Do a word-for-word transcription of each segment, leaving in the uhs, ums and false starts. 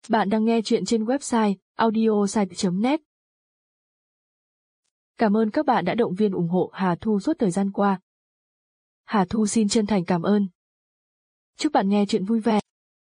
Bạn đang nghe chuyện trên website audiosite chấm net. Cảm ơn các bạn đã động viên ủng hộ Hà Thu suốt thời gian qua. Hà Thu xin chân thành cảm ơn. Chúc bạn nghe chuyện vui vẻ.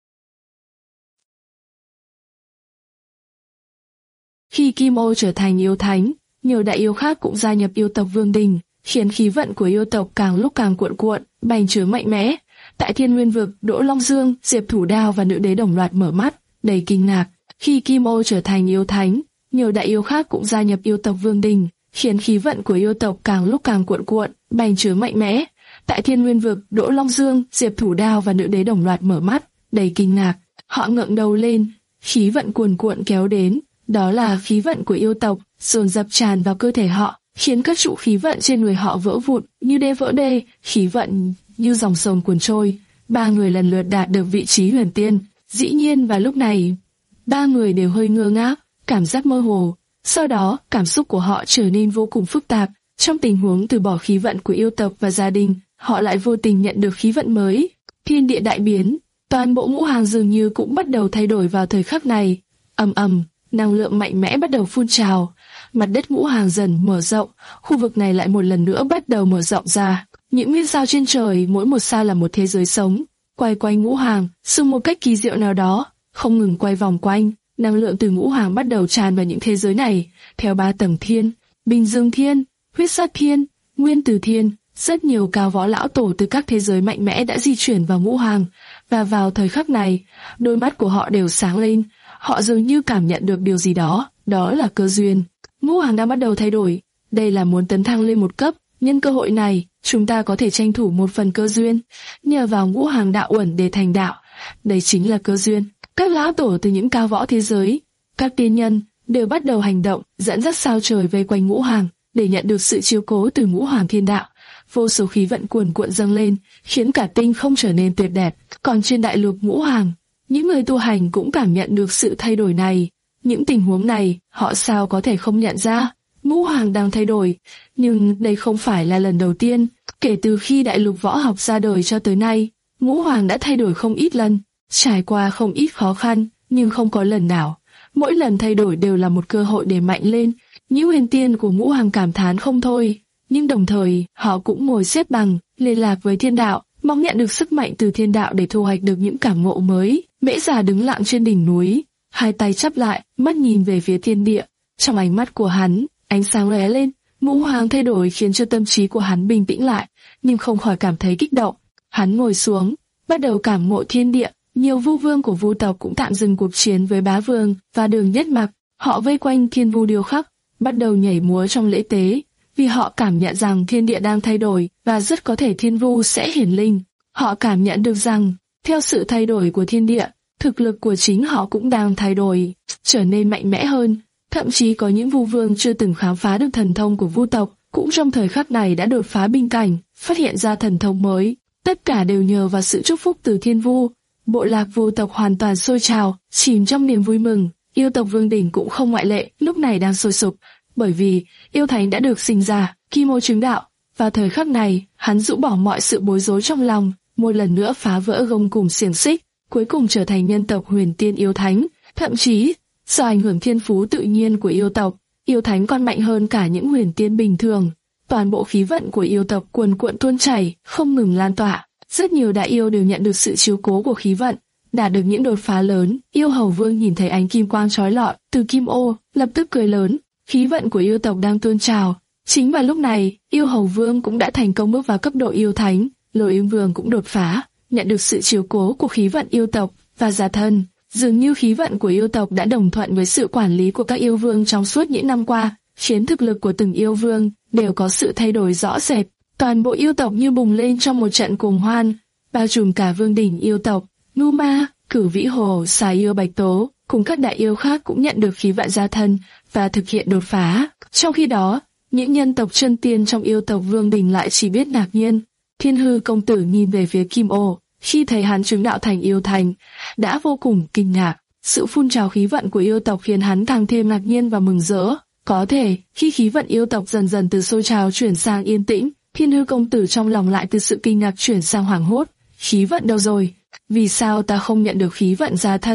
Khi Kim Ô trở thành yêu thánh, nhiều đại yêu khác cũng gia nhập yêu tộc Vương Đình, khiến khí vận của yêu tộc càng lúc càng cuộn cuộn, bành trướng mạnh mẽ. Tại Thiên Nguyên Vực, Đỗ Long Dương, Diệp Thủ Đao và Nữ Đế đồng loạt mở mắt, đầy kinh ngạc. Khi Kim Ô trở thành yêu thánh, nhiều đại yêu khác cũng gia nhập yêu tộc Vương Đình, khiến khí vận của yêu tộc càng lúc càng cuộn cuộn, bành trướng mạnh mẽ. Tại Thiên Nguyên Vực, Đỗ Long Dương, Diệp Thủ Đao và Nữ Đế đồng loạt mở mắt, đầy kinh ngạc. Họ ngẩng đầu lên, khí vận cuồn cuộn kéo đến, đó là khí vận của yêu tộc, dồn dập tràn vào cơ thể họ, khiến các trụ khí vận trên người họ vỡ vụn, như đê vỡ đê, khí vận như dòng sông cuồn trôi. Ba người lần lượt đạt được vị trí huyền tiên. Dĩ nhiên vào lúc này, ba người đều hơi ngơ ngác, cảm giác mơ hồ. Sau đó, cảm xúc của họ trở nên vô cùng phức tạp. Trong tình huống từ bỏ khí vận của yêu tộc và gia đình, họ lại vô tình nhận được khí vận mới. Thiên địa đại biến, toàn bộ ngũ hành dường như cũng bắt đầu thay đổi vào thời khắc này. Ầm ầm, năng lượng mạnh mẽ bắt đầu phun trào, mặt đất ngũ hành dần mở rộng, khu vực này lại một lần nữa bắt đầu mở rộng ra. Những nguyên sao trên trời, mỗi một sao là một thế giới sống, quay quanh ngũ hành, dùng một cách kỳ diệu nào đó, không ngừng quay vòng quanh. Năng lượng từ ngũ hành bắt đầu tràn vào những thế giới này, theo ba tầng thiên: Bình Dương Thiên, Huyết Sát Thiên, Nguyên Tử Thiên. Rất nhiều cao võ lão tổ từ các thế giới mạnh mẽ đã di chuyển vào ngũ hành, và vào thời khắc này, đôi mắt của họ đều sáng lên. Họ dường như cảm nhận được điều gì đó, đó là cơ duyên. Ngũ hành đang bắt đầu thay đổi, đây là muốn tấn thăng lên một cấp. Nhân cơ hội này, chúng ta có thể tranh thủ một phần cơ duyên, nhờ vào ngũ hành đạo uẩn để thành đạo. Đây chính là cơ duyên. Các lão tổ từ những cao võ thế giới, các tiên nhân đều bắt đầu hành động, dẫn dắt sao trời vây quanh ngũ hành để nhận được sự chiếu cố từ ngũ hành thiên đạo. Vô số khí vận cuồn cuộn dâng lên, khiến cả tinh không trở nên tuyệt đẹp. Còn trên đại lục ngũ hành, những người tu hành cũng cảm nhận được sự thay đổi này. Những tình huống này, họ sao có thể không nhận ra? Ngũ hành đang thay đổi, nhưng đây không phải là lần đầu tiên. Kể từ khi đại lục võ học ra đời cho tới nay, ngũ hành đã thay đổi không ít lần, trải qua không ít khó khăn, nhưng không có lần nào. Mỗi lần thay đổi đều là một cơ hội để mạnh lên. Những huyền tiên của ngũ hành cảm thán không thôi, nhưng đồng thời họ cũng ngồi xếp bằng, liên lạc với thiên đạo, mong nhận được sức mạnh từ thiên đạo để thu hoạch được những cảm ngộ mới. Mễ Già đứng lặng trên đỉnh núi, hai tay chắp lại, mắt nhìn về phía thiên địa. Trong ánh mắt của hắn, ánh sáng lóe lên. Ngũ hành thay đổi khiến cho tâm trí của hắn bình tĩnh lại, nhưng không khỏi cảm thấy kích động. Hắn ngồi xuống, bắt đầu cảm ngộ thiên địa. Nhiều vu vương của vu tộc cũng tạm dừng cuộc chiến với bá vương và Đường Nhất Mặc. Họ vây quanh thiên vu điêu khắc, bắt đầu nhảy múa trong lễ tế, vì họ cảm nhận rằng thiên địa đang thay đổi và rất có thể thiên vu sẽ hiển linh. Họ cảm nhận được rằng, theo sự thay đổi của thiên địa, thực lực của chính họ cũng đang thay đổi, trở nên mạnh mẽ hơn. Thậm chí có những vu vương chưa từng khám phá được thần thông của vu tộc, cũng trong thời khắc này đã đột phá bình cảnh, phát hiện ra thần thông mới. Tất cả đều nhờ vào sự chúc phúc từ thiên vu. Bộ lạc vu tộc hoàn toàn sôi trào, chìm trong niềm vui mừng. Yêu tộc Vương Đình cũng không ngoại lệ, lúc này đang sôi sục, bởi vì yêu thánh đã được sinh ra, Kim Ô chứng đạo. Vào thời khắc này, hắn rũ bỏ mọi sự bối rối trong lòng, một lần nữa phá vỡ gông cùm xiềng xích, cuối cùng trở thành nhân tộc huyền tiên yêu thánh. Thậm chí, do ảnh hưởng thiên phú tự nhiên của yêu tộc, yêu thánh còn mạnh hơn cả những huyền tiên bình thường. Toàn bộ khí vận của yêu tộc cuồn cuộn tuôn chảy, không ngừng lan tỏa. Rất nhiều đại yêu đều nhận được sự chiếu cố của khí vận, đạt được những đột phá lớn. Yêu Hầu Vương nhìn thấy ánh kim quang chói lọi từ Kim Ô, lập tức cười lớn. Khí vận của yêu tộc đang tuôn trào. Chính vào lúc này, Yêu Hầu Vương cũng đã thành công bước vào cấp độ yêu thánh. Lôi Yếm Vương cũng đột phá, nhận được sự chiếu cố của khí vận yêu tộc và gia thân. Dường như khí vận của yêu tộc đã đồng thuận với sự quản lý của các yêu vương trong suốt những năm qua, khiến thực lực của từng yêu vương đều có sự thay đổi rõ rệt. Toàn bộ yêu tộc như bùng lên trong một trận cuồng hoan, bao trùm cả Vương đỉnh yêu tộc. Nu Ma, Cửu Vĩ Hồ, Xà Yêu Bạch Tố cùng các đại yêu khác cũng nhận được khí vận gia thân và thực hiện đột phá. Trong khi đó, những nhân tộc chân tiên trong yêu tộc Vương đỉnh lại chỉ biết ngạc nhiên. Thiên Hư công tử nhìn về phía Kim Ô, khi thấy hắn chứng đạo thành yêu thành, đã vô cùng kinh ngạc. Sự phun trào khí vận của yêu tộc khiến hắn càng thêm ngạc nhiên và mừng rỡ. Có thể, khi khí vận yêu tộc dần dần từ sôi trào chuyển sang yên tĩnh, Thiên Hư công tử trong lòng lại từ sự kinh ngạc chuyển sang hoảng hốt. Khí vận đâu rồi? Vì sao ta không nhận được khí vận gia thân?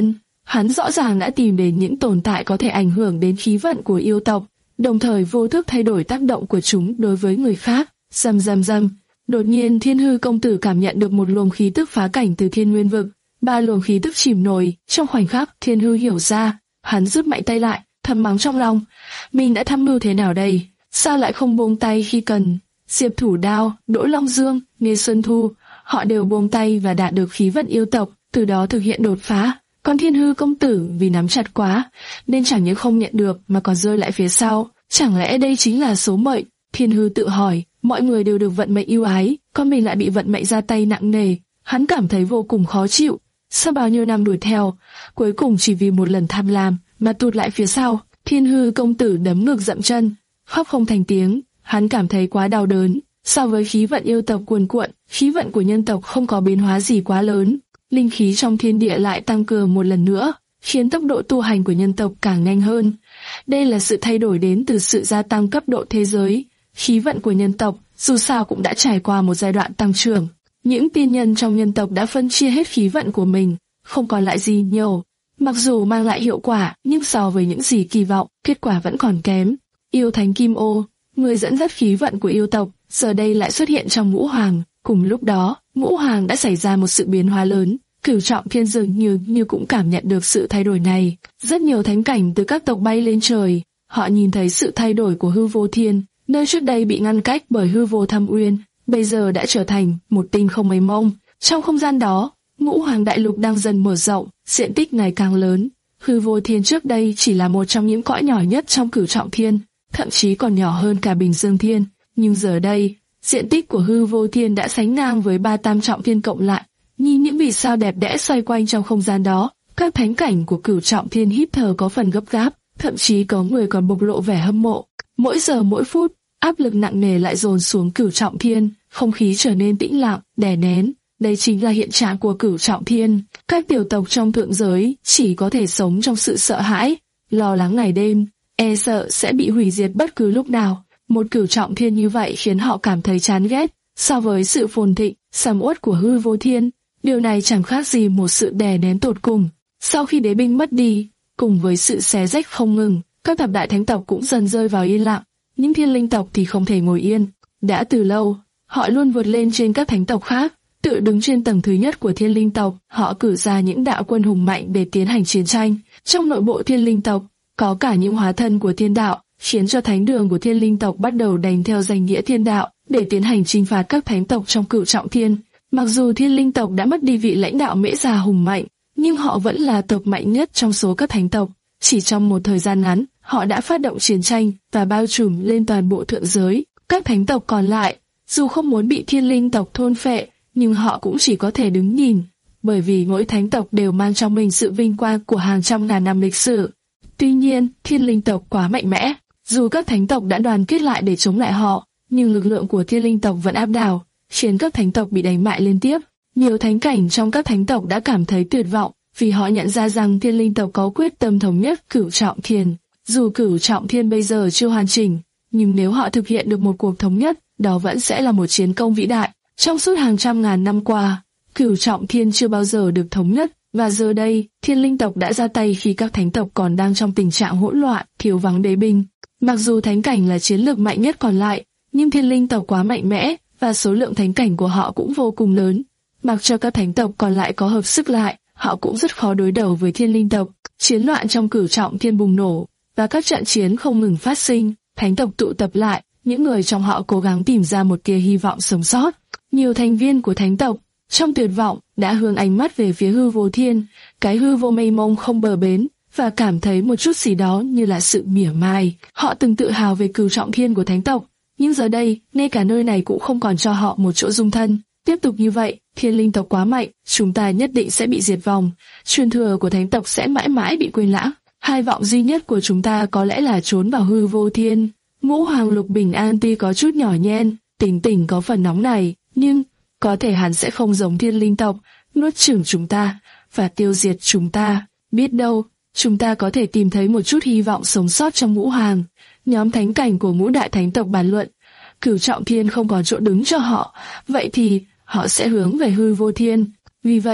Hắn rõ ràng đã tìm đến những tồn tại có thể ảnh hưởng đến khí vận của yêu tộc, đồng thời vô thức thay đổi tác động của chúng đối với người khác. Rầm rầm rầm. Đột nhiên Thiên Hư công tử cảm nhận được một luồng khí tức phá cảnh từ Thiên Nguyên vực. Ba luồng khí tức chìm nổi. Trong khoảnh khắc, Thiên Hư hiểu ra, hắn rút mạnh tay lại, thầm mắng trong lòng: mình đã tham mưu thế nào đây? Sao lại không buông tay khi cần? Diệp Thủ Đao, Đỗ Long Dương, Nghê Xuân Thu, họ đều buông tay và đạt được khí vận yêu tộc, từ đó thực hiện đột phá. Còn Thiên Hư công tử vì nắm chặt quá, nên chẳng những không nhận được mà còn rơi lại phía sau. Chẳng lẽ đây chính là số mệnh? Thiên Hư tự hỏi. Mọi người đều được vận mệnh ưu ái, còn mình lại bị vận mệnh ra tay nặng nề. Hắn cảm thấy vô cùng khó chịu. Sau bao nhiêu năm đuổi theo, cuối cùng chỉ vì một lần tham lam mà tụt lại phía sau. Thiên Hư công tử đấm ngực dậm chân, khóc không thành tiếng. Hắn cảm thấy quá đau đớn. So với khí vận yêu tộc cuồn cuộn, khí vận của nhân tộc không có biến hóa gì quá lớn. Linh khí trong thiên địa lại tăng cường một lần nữa, khiến tốc độ tu hành của nhân tộc càng nhanh hơn. Đây là sự thay đổi đến từ sự gia tăng cấp độ thế giới. Khí vận của nhân tộc dù sao cũng đã trải qua một giai đoạn tăng trưởng. Những tiên nhân trong nhân tộc đã phân chia hết khí vận của mình, không còn lại gì nhiều. Mặc dù mang lại hiệu quả, nhưng so với những gì kỳ vọng, kết quả vẫn còn kém. Yêu Thánh Kim Ô, người dẫn dắt khí vận của yêu tộc, giờ đây lại xuất hiện trong Ngũ Hoàng. Cùng lúc đó, Ngũ Hoàng đã xảy ra một sự biến hóa lớn. Cửu Trọng Thiên dường như như cũng cảm nhận được sự thay đổi này. Rất nhiều thánh cảnh từ các tộc bay lên trời. Họ nhìn thấy sự thay đổi của Hư Vô Thiên, nơi trước đây bị ngăn cách bởi Hư Vô Thâm Uyên, bây giờ đã trở thành một tinh không mênh mông. Trong không gian đó, Ngũ Hoàng Đại Lục đang dần mở rộng, diện tích ngày càng lớn. Hư Vô Thiên trước đây chỉ là một trong những cõi nhỏ nhất trong Cửu Trọng Thiên, thậm chí còn nhỏ hơn cả Bình Dương Thiên. Nhưng giờ đây, diện tích của Hư Vô Thiên đã sánh ngang với ba Tam Trọng Thiên cộng lại. Nhìn những vì sao đẹp đẽ xoay quanh trong không gian đó, các thánh cảnh của Cửu Trọng Thiên hít thở có phần gấp gáp, thậm chí có người còn bộc lộ vẻ hâm mộ. Mỗi giờ mỗi phút, áp lực nặng nề lại dồn xuống Cửu Trọng Thiên, không khí trở nên tĩnh lặng, đè nén. Đây chính là hiện trạng của Cửu Trọng Thiên. Các tiểu tộc trong thượng giới chỉ có thể sống trong sự sợ hãi, lo lắng ngày đêm, e sợ sẽ bị hủy diệt bất cứ lúc nào. Một Cửu Trọng Thiên như vậy khiến họ cảm thấy chán ghét. So với sự phồn thịnh, sầm uất của Hư Vô Thiên, điều này chẳng khác gì một sự đè nén tột cùng. Sau khi đế binh mất đi, cùng với sự xé rách không ngừng, các thập đại thánh tộc cũng dần rơi vào yên lặng. Những thiên linh tộc thì không thể ngồi yên. Đã từ lâu, họ luôn vượt lên trên các thánh tộc khác, tự đứng trên tầng thứ nhất của thiên linh tộc. Họ cử ra những đạo quân hùng mạnh để tiến hành chiến tranh. Trong nội bộ thiên linh tộc, có cả những hóa thân của thiên đạo, khiến cho thánh đường của thiên linh tộc bắt đầu đánh theo danh nghĩa thiên đạo để tiến hành chinh phạt các thánh tộc trong Cửu Trọng Thiên. Mặc dù thiên linh tộc đã mất đi vị lãnh đạo mễ già hùng mạnh, nhưng họ vẫn là tộc mạnh nhất trong số các thánh tộc. Chỉ trong một thời gian ngắn, họ đã phát động chiến tranh và bao trùm lên toàn bộ thượng giới. Các thánh tộc còn lại, dù không muốn bị thiên linh tộc thôn phệ, nhưng họ cũng chỉ có thể đứng nhìn, bởi vì mỗi thánh tộc đều mang trong mình sự vinh quang của hàng trăm ngàn năm lịch sử. Tuy nhiên, thiên linh tộc quá mạnh mẽ, dù các thánh tộc đã đoàn kết lại để chống lại họ, nhưng lực lượng của thiên linh tộc vẫn áp đảo, khiến các thánh tộc bị đánh bại liên tiếp. Nhiều thánh cảnh trong các thánh tộc đã cảm thấy tuyệt vọng, vì họ nhận ra rằng thiên linh tộc có quyết tâm thống nhất Cửu Trọng Thiên. Dù Cửu Trọng Thiên bây giờ chưa hoàn chỉnh, nhưng nếu họ thực hiện được một cuộc thống nhất, đó vẫn sẽ là một chiến công vĩ đại. Trong suốt hàng trăm ngàn năm qua, Cửu Trọng Thiên chưa bao giờ được thống nhất, và giờ đây, thiên linh tộc đã ra tay khi các thánh tộc còn đang trong tình trạng hỗn loạn, thiếu vắng đế binh. Mặc dù thánh cảnh là chiến lược mạnh nhất còn lại, nhưng thiên linh tộc quá mạnh mẽ, và số lượng thánh cảnh của họ cũng vô cùng lớn. Mặc cho các thánh tộc còn lại có hợp sức lại, họ cũng rất khó đối đầu với thiên linh tộc. Chiến loạn trong Cửu Trọng Thiên bùng nổ, và các trận chiến không ngừng phát sinh. Thánh tộc tụ tập lại, những người trong họ cố gắng tìm ra một tia hy vọng sống sót. Nhiều thành viên của thánh tộc, trong tuyệt vọng, đã hướng ánh mắt về phía Hư Vô Thiên, cái hư vô mênh mông không bờ bến, và cảm thấy một chút gì đó như là sự mỉa mai. Họ từng tự hào về Cửu Trọng Thiên của thánh tộc, nhưng giờ đây, ngay cả nơi này cũng không còn cho họ một chỗ dung thân. Tiếp tục như vậy, thiên linh tộc quá mạnh, chúng ta nhất định sẽ bị diệt vong. Truyền thừa của thánh tộc sẽ mãi mãi bị quên lãng. Hai vọng duy nhất của chúng ta có lẽ là trốn vào Hư Vô Thiên. Ngũ Hoàng Lục Bình An tuy có chút nhỏ nhen, Tỉnh Tỉnh có phần nóng này, nhưng có thể hắn sẽ không giống thiên linh tộc, nuốt chửng chúng ta và tiêu diệt chúng ta. Biết đâu, chúng ta có thể tìm thấy một chút hy vọng sống sót trong Ngũ Hoàng. Nhóm thánh cảnh của ngũ đại thánh tộc bàn luận. Cửu Trọng Thiên không còn chỗ đứng cho họ, vậy thì họ sẽ hướng về Hư Vô Thiên. Vì vậy,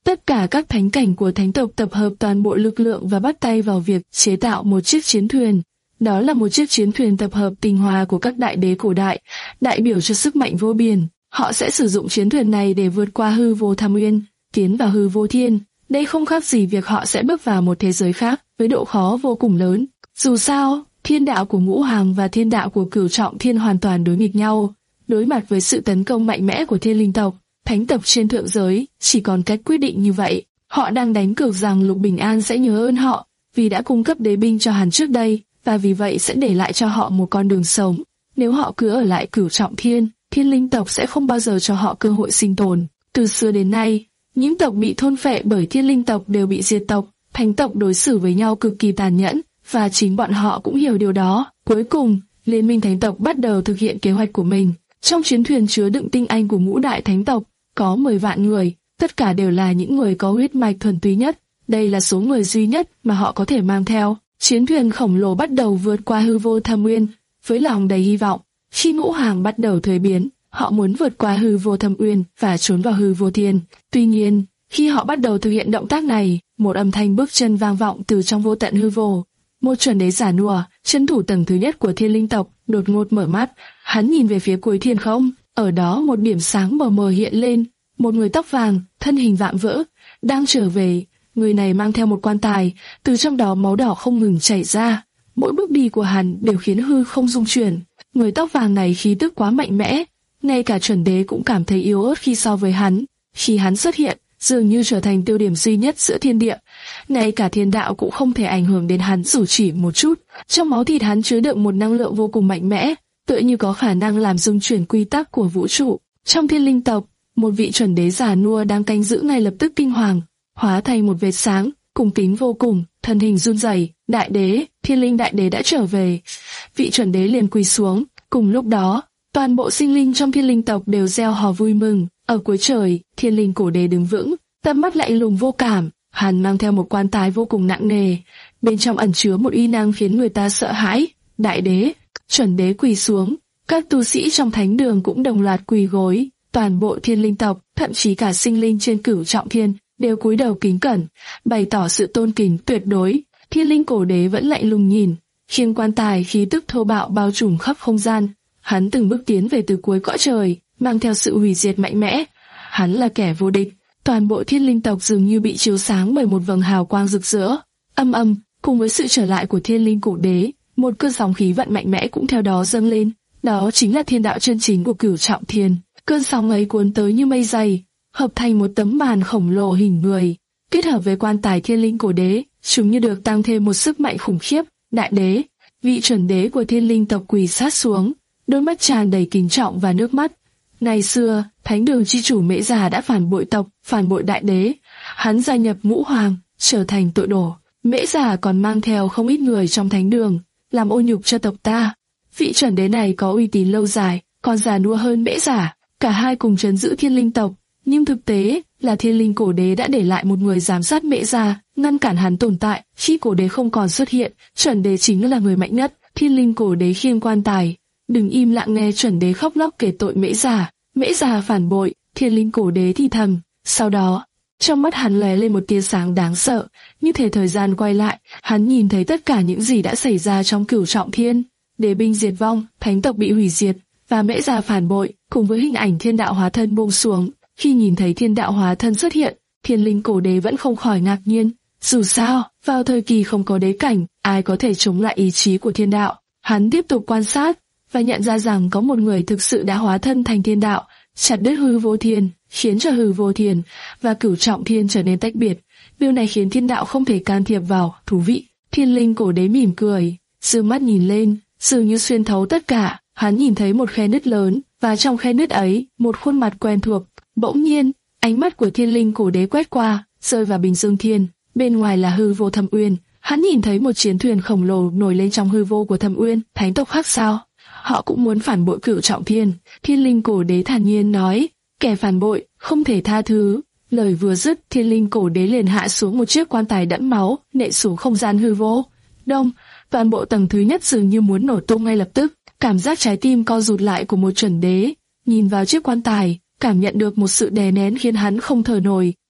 Tất cả các thánh cảnh của thánh tộc tập hợp toàn bộ lực lượng và bắt tay vào việc chế tạo một chiếc chiến thuyền. Đó là một chiếc chiến thuyền tập hợp tinh hoa của các đại đế cổ đại, đại biểu cho sức mạnh vô biên. Họ sẽ sử dụng chiến thuyền này để vượt qua hư vô thâm uyên, tiến vào hư vô thiên. Đây không khác gì việc họ sẽ bước vào một thế giới khác với độ khó vô cùng lớn. Dù sao, thiên đạo của Ngũ Hoàng và thiên đạo của Cửu Trọng Thiên hoàn toàn đối nghịch nhau. Đối mặt với sự tấn công mạnh mẽ của thiên linh tộc, thánh tộc trên thượng giới chỉ còn cách quyết định như vậy. Họ đang đánh cược rằng Lục Bình An sẽ nhớ ơn họ vì đã cung cấp đế binh cho hắn trước đây, và vì vậy sẽ để lại cho họ một con đường sống. Nếu họ cứ ở lại Cửu Trọng Thiên, thiên linh tộc sẽ không bao giờ cho họ cơ hội sinh tồn. Từ xưa đến nay, những tộc bị thôn phệ bởi thiên linh tộc đều bị diệt tộc. Thánh tộc đối xử với nhau cực kỳ tàn nhẫn, và chính bọn họ cũng hiểu điều đó. Cuối cùng, Liên minh thánh tộc bắt đầu thực hiện kế hoạch của mình. Trong chiến thuyền chứa đựng tinh anh của ngũ đại thánh tộc, có mười vạn người, tất cả đều là những người có huyết mạch thuần túy nhất. Đây là số người duy nhất mà họ có thể mang theo. Chiến thuyền khổng lồ bắt đầu vượt qua hư vô thâm uyên, với lòng đầy hy vọng. Khi Ngũ Hoàng bắt đầu thuế biến, họ muốn vượt qua hư vô thâm uyên và trốn vào hư vô thiên. Tuy nhiên, khi họ bắt đầu thực hiện động tác này, một âm thanh bước chân vang vọng từ trong vô tận hư vô. Một chuẩn đế giả nua, chân thủ tầng thứ nhất của thiên linh tộc, đột ngột mở mắt. Hắn nhìn về phía cuối thiên không, ở đó một điểm sáng mờ mờ hiện lên. Một người tóc vàng, thân hình vạm vỡ, đang trở về. Người này mang theo một quan tài, từ trong đó máu đỏ không ngừng chảy ra. Mỗi bước đi của hắn đều khiến hư không rung chuyển. Người tóc vàng này khí tức quá mạnh mẽ, ngay cả chuẩn đế cũng cảm thấy yếu ớt khi so với hắn. Khi hắn xuất hiện, dường như trở thành tiêu điểm duy nhất giữa thiên địa. Ngay cả thiên đạo cũng không thể ảnh hưởng đến hắn dù chỉ một chút. Trong máu thịt hắn chứa đựng một năng lượng vô cùng mạnh mẽ, tựa như có khả năng làm rung chuyển quy tắc của vũ trụ. Trong thiên linh tộc, một vị chuẩn đế già nua đang canh giữ ngay lập tức kinh hoàng, hóa thành một vệt sáng, cung kính vô cùng, thân hình run rẩy. Đại đế, thiên linh đại đế đã trở về. Vị chuẩn đế liền quỳ xuống. Cùng lúc đó, toàn bộ sinh linh trong thiên linh tộc đều reo hò vui mừng. Ở cuối trời, thiên linh cổ đế đứng vững, tầm mắt lạnh lùng vô cảm. Hắn mang theo một quan tài vô cùng nặng nề, bên trong ẩn chứa một uy năng khiến người ta sợ hãi. Đại đế, chuẩn đế quỳ xuống, các tu sĩ trong thánh đường cũng đồng loạt quỳ gối. Toàn bộ thiên linh tộc, thậm chí cả sinh linh trên Cửu Trọng Thiên, đều cúi đầu kính cẩn, bày tỏ sự tôn kính tuyệt đối. Thiên linh cổ đế vẫn lạnh lùng nhìn, khiêng quan tài, khí tức thô bạo bao trùm khắp không gian. Hắn từng bước tiến về từ cuối cõi trời, mang theo sự hủy diệt mạnh mẽ. Hắn là kẻ vô địch. Toàn bộ thiên linh tộc dường như bị chiếu sáng bởi một vầng hào quang rực rỡ. Âm âm, cùng với sự trở lại của thiên linh cổ đế, một cơn sóng khí vận mạnh mẽ cũng theo đó dâng lên. Đó chính là thiên đạo chân chính của Cửu Trọng Thiên. Cơn sóng ấy cuốn tới như mây dày, hợp thành một tấm màn khổng lồ hình người. Kết hợp với quan tài thiên linh cổ đế, chúng như được tăng thêm một sức mạnh khủng khiếp. Đại đế, vị chuẩn đế của thiên linh tộc quỳ sát xuống, đôi mắt tràn đầy kính trọng và nước mắt. Ngày xưa, thánh đường chi chủ Mễ Già đã phản bội tộc, phản bội đại đế. Hắn gia nhập Ngũ Hoàng, trở thành tội đồ. Mễ Già còn mang theo không ít người trong thánh đường, làm ô nhục cho tộc ta. Vị chuẩn đế này có uy tín lâu dài, còn già nua hơn Mễ Già. Cả hai cùng trấn giữ thiên linh tộc, nhưng thực tế là thiên linh cổ đế đã để lại một người giám sát Mễ Già, ngăn cản hắn tồn tại. Khi cổ đế không còn xuất hiện, chuẩn đế chính là người mạnh nhất. Thiên linh cổ đế khiêng quan tài, đừng im lặng nghe chuẩn đế khóc lóc kể tội Mễ Già. Mễ Già phản bội, thiên linh cổ đế thì thầm. Sau đó, trong mắt hắn lóe lên một tia sáng đáng sợ, như thể thời gian quay lại. Hắn nhìn thấy tất cả những gì đã xảy ra trong Cửu Trọng Thiên. Đế binh diệt vong, thánh tộc bị hủy diệt, và Mễ Già phản bội, cùng với hình ảnh thiên đạo hóa thân buông xuống. Khi nhìn thấy thiên đạo hóa thân xuất hiện, thiên linh cổ đế vẫn không khỏi ngạc nhiên. Dù sao, vào thời kỳ không có đế cảnh, ai có thể chống lại ý chí của thiên đạo. Hắn tiếp tục quan sát, và nhận ra rằng có một người thực sự đã hóa thân thành thiên đạo, chặt đứt hư vô thiên, khiến cho hư vô thiên và Cửu Trọng Thiên trở nên tách biệt. Điều này khiến thiên đạo không thể can thiệp vào. Thú vị. Thiên linh cổ đế mỉm cười, dương mắt nhìn lên, dường như xuyên thấu tất cả. Hắn nhìn thấy một khe nứt lớn, và trong khe nứt ấy, một khuôn mặt quen thuộc. Bỗng nhiên, ánh mắt của thiên linh cổ đế quét qua, rơi vào Bình Dương Thiên. Bên ngoài là hư vô thâm uyên. Hắn nhìn thấy một chiến thuyền khổng lồ nổi lên trong hư vô của thâm uyên. Thánh tộc khác sao? Họ cũng muốn phản bội Cửu Trọng Thiên. Thiên linh cổ đế thản nhiên nói, kẻ phản bội không thể tha thứ. Lời vừa dứt, thiên linh cổ đế liền hạ xuống một chiếc quan tài đẫm máu, nện xuống không gian hư vô. Đông, toàn bộ tầng thứ nhất dường như muốn nổ tung ngay lập tức. Cảm giác trái tim co rụt lại của một chuẩn đế, nhìn vào chiếc quan tài, cảm nhận được một sự đè nén khiến hắn không thở nổi.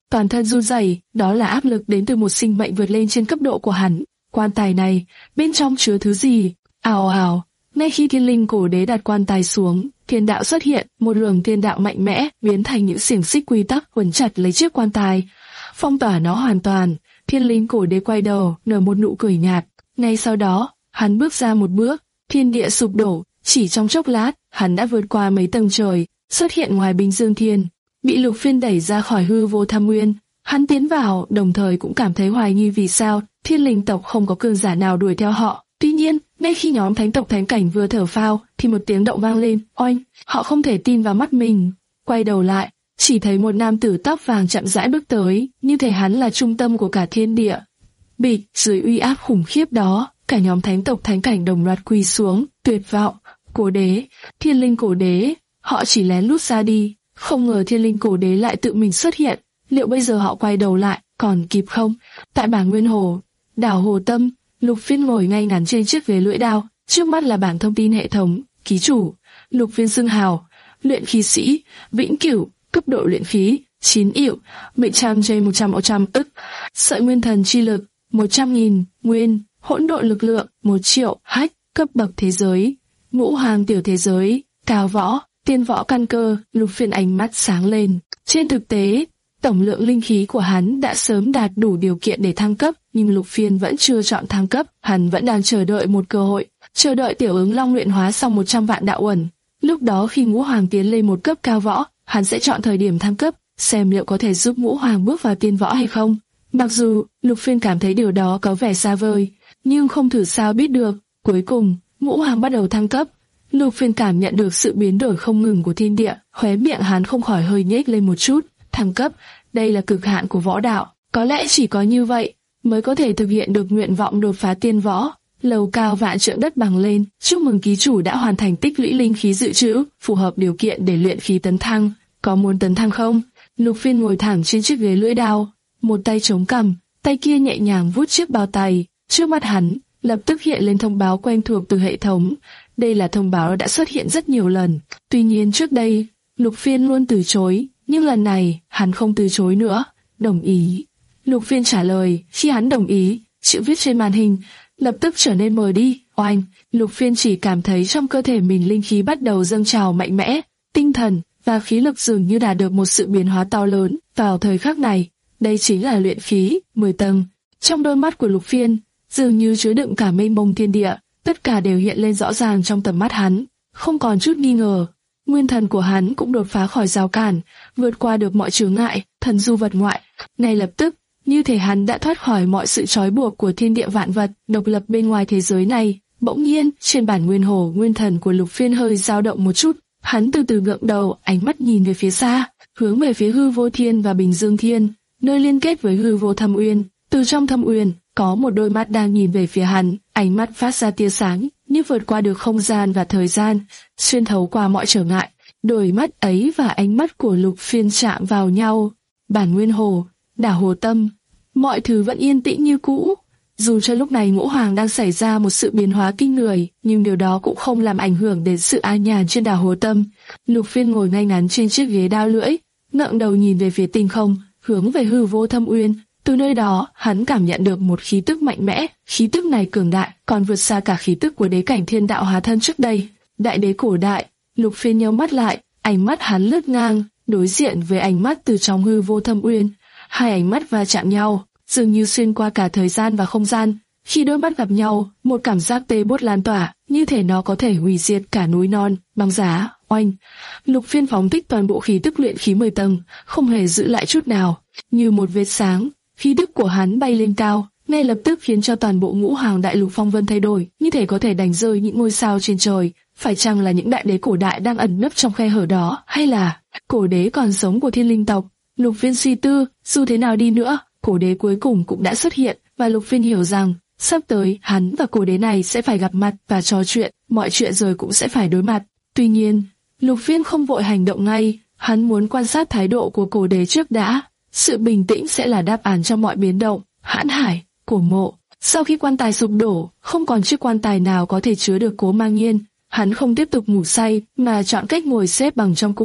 toàn thân run rẩy, đó là áp lực đến từ một sinh mệnh vượt lên trên cấp độ của hắn. Quan tài này, bên trong chứa thứ gì? Ào ào, ngay khi thiên linh cổ đế đặt quan tài xuống, thiên đạo xuất hiện, một luồng thiên đạo mạnh mẽ biến thành những xiềng xích quy tắc quấn chặt lấy chiếc quan tài, phong tỏa nó hoàn toàn. Thiên linh cổ đế quay đầu, nở một nụ cười nhạt. Ngay sau đó, hắn bước ra một bước, thiên địa sụp đổ, chỉ trong chốc lát, hắn đã vượt qua mấy tầng trời, xuất hiện ngoài Bình Dương Thiên, bị Lục Phiên đẩy ra khỏi hư vô thâm nguyên. Hắn tiến vào, đồng thời cũng cảm thấy hoài nghi vì sao thiên linh tộc không có cường giả nào đuổi theo họ. Tuy nhiên, ngay khi nhóm thánh tộc thánh cảnh vừa thở phào, thì một tiếng động vang lên. Oanh! Họ không thể tin vào mắt mình. Quay đầu lại, chỉ thấy một nam tử tóc vàng chậm rãi bước tới, như thể hắn là trung tâm của cả thiên địa. Bịch, dưới uy áp khủng khiếp đó, cả nhóm thánh tộc thánh cảnh đồng loạt quỳ xuống, tuyệt vọng. Cổ đế, thiên linh cổ đế, họ chỉ lén lút ra đi. Không ngờ thiên linh cổ đế lại tự mình xuất hiện. Liệu bây giờ họ quay đầu lại, còn kịp không? Tại bảng Nguyên Hồ, đảo Hồ Tâm, Lục Phiên ngồi ngay ngắn trên chiếc ghế lưỡi đao, trước mắt là bảng thông tin hệ thống, ký chủ, Lục Phiên xưng hào, luyện khí sĩ, vĩnh cửu, cấp độ luyện khí, chín ỉu, mệnh trăm trên một trăm ức, sợi nguyên thần chi lực, một trăm nghìn, nguyên, hỗn độn lực lượng, một triệu, hách, cấp bậc thế giới, ngũ hàng tiểu thế giới, cao võ, tiên võ căn cơ. Lục Phiên ánh mắt sáng lên. Trên thực tế, tổng lượng linh khí của hắn đã sớm đạt đủ điều kiện để thăng cấp, nhưng Lục Phiên vẫn chưa chọn thăng cấp, hắn vẫn đang chờ đợi một cơ hội, chờ đợi Tiểu Ứng Long luyện hóa xong một trăm vạn đạo uẩn. Lúc đó khi Ngũ Hoàng tiến lên một cấp cao võ, hắn sẽ chọn thời điểm thăng cấp, xem liệu có thể giúp Ngũ Hoàng bước vào tiên võ hay không. Mặc dù Lục Phiên cảm thấy điều đó có vẻ xa vời, nhưng không thử sao biết được. Cuối cùng, Ngũ Hoàng bắt đầu thăng cấp. Lục Phiên cảm nhận được sự biến đổi không ngừng của thiên địa, khóe miệng hắn không khỏi hơi nhếch lên một chút. Thăng cấp, đây là cực hạn của võ đạo, có lẽ chỉ có như vậy mới có thể thực hiện được nguyện vọng đột phá tiên võ. Lầu cao vạn trượng đất bằng lên, chúc mừng ký chủ đã hoàn thành tích lũy linh khí dự trữ, phù hợp điều kiện để luyện khí tấn thăng. Có muốn tấn thăng không? Lục Phiên ngồi thẳng trên chiếc ghế lưỡi đao, một tay chống cằm, tay kia nhẹ nhàng vuốt chiếc bao tay. Trước mắt hắn lập tức hiện lên thông báo quen thuộc từ hệ thống. Đây là thông báo đã xuất hiện rất nhiều lần. Tuy nhiên trước đây, Lục Phiên luôn từ chối, nhưng lần này hắn không từ chối nữa. Đồng ý. Lục Phiên trả lời. Khi hắn đồng ý, chữ viết trên màn hình lập tức trở nên mờ đi. Oanh! Lục Phiên chỉ cảm thấy trong cơ thể mình linh khí bắt đầu dâng trào mạnh mẽ, tinh thần và khí lực dường như đạt được một sự biến hóa to lớn. Vào thời khắc này, đây chính là luyện khí mười tầng. Trong đôi mắt của Lục Phiên dường như chứa đựng cả mênh mông thiên địa, tất cả đều hiện lên rõ ràng trong tầm mắt hắn, không còn chút nghi ngờ. Nguyên thần của hắn cũng đột phá khỏi rào cản, vượt qua được mọi chướng ngại, thần du vật ngoại. Ngay lập tức, như thể hắn đã thoát khỏi mọi sự trói buộc của thiên địa vạn vật, độc lập bên ngoài thế giới này. Bỗng nhiên, trên bản nguyên hồ, nguyên thần của Lục Phiên hơi dao động một chút. Hắn từ từ ngẩng đầu, ánh mắt nhìn về phía xa, hướng về phía hư vô thiên và Bình Dương Thiên, nơi liên kết với hư vô thâm uyên. Từ trong thâm uyên, có một đôi mắt đang nhìn về phía hắn, ánh mắt phát ra tia sáng, như vượt qua được không gian và thời gian, xuyên thấu qua mọi trở ngại. Đôi mắt ấy và ánh mắt của Lục Phiên chạm vào nhau. Bản nguyên hồ, đảo Hồ Tâm, mọi thứ vẫn yên tĩnh như cũ. Dù cho lúc này Ngũ Hoàng đang xảy ra một sự biến hóa kinh người, nhưng điều đó cũng không làm ảnh hưởng đến sự an nhàn trên đảo Hồ Tâm. Lục Phiên ngồi ngay ngắn trên chiếc ghế đao lưỡi, ngẩng đầu nhìn về phía tinh không, hướng về hư vô thâm uyên. Từ nơi đó, hắn cảm nhận được một khí tức mạnh mẽ, khí tức này cường đại, còn vượt xa cả khí tức của đế cảnh thiên đạo hóa thân trước đây. Đại đế cổ đại. Lục Phiên nheo mắt lại, ánh mắt hắn lướt ngang, đối diện với ánh mắt từ trong hư vô thâm uyên. Hai ánh mắt va chạm nhau, dường như xuyên qua cả thời gian và không gian. Khi đôi mắt gặp nhau, một cảm giác tê buốt lan tỏa, như thể nó có thể hủy diệt cả núi non, băng giá. Oanh! Lục Phiên phóng thích toàn bộ khí tức luyện khí mười tầng, không hề giữ lại chút nào, như một vệt sáng. Khí tức của hắn bay lên cao, ngay lập tức khiến cho toàn bộ ngũ hàng đại lục phong vân thay đổi, như thể có thể đánh rơi những ngôi sao trên trời. Phải chăng là những đại đế cổ đại đang ẩn nấp trong khe hở đó, hay là cổ đế còn sống của thiên linh tộc? Lục Phiên suy tư, dù thế nào đi nữa, cổ đế cuối cùng cũng đã xuất hiện, và Lục Phiên hiểu rằng sắp tới hắn và cổ đế này sẽ phải gặp mặt và trò chuyện, mọi chuyện rồi cũng sẽ phải đối mặt. Tuy nhiên, Lục Phiên không vội hành động ngay, hắn muốn quan sát thái độ của cổ đế trước đã. Sự bình tĩnh sẽ là đáp án cho mọi biến động. Hãn Hải, cổ mộ. Sau khi quan tài sụp đổ, không còn chiếc quan tài nào có thể chứa được Cố Mang Nhiên. Hắn không tiếp tục ngủ say, mà chọn cách ngồi xếp bằng trong cung điện,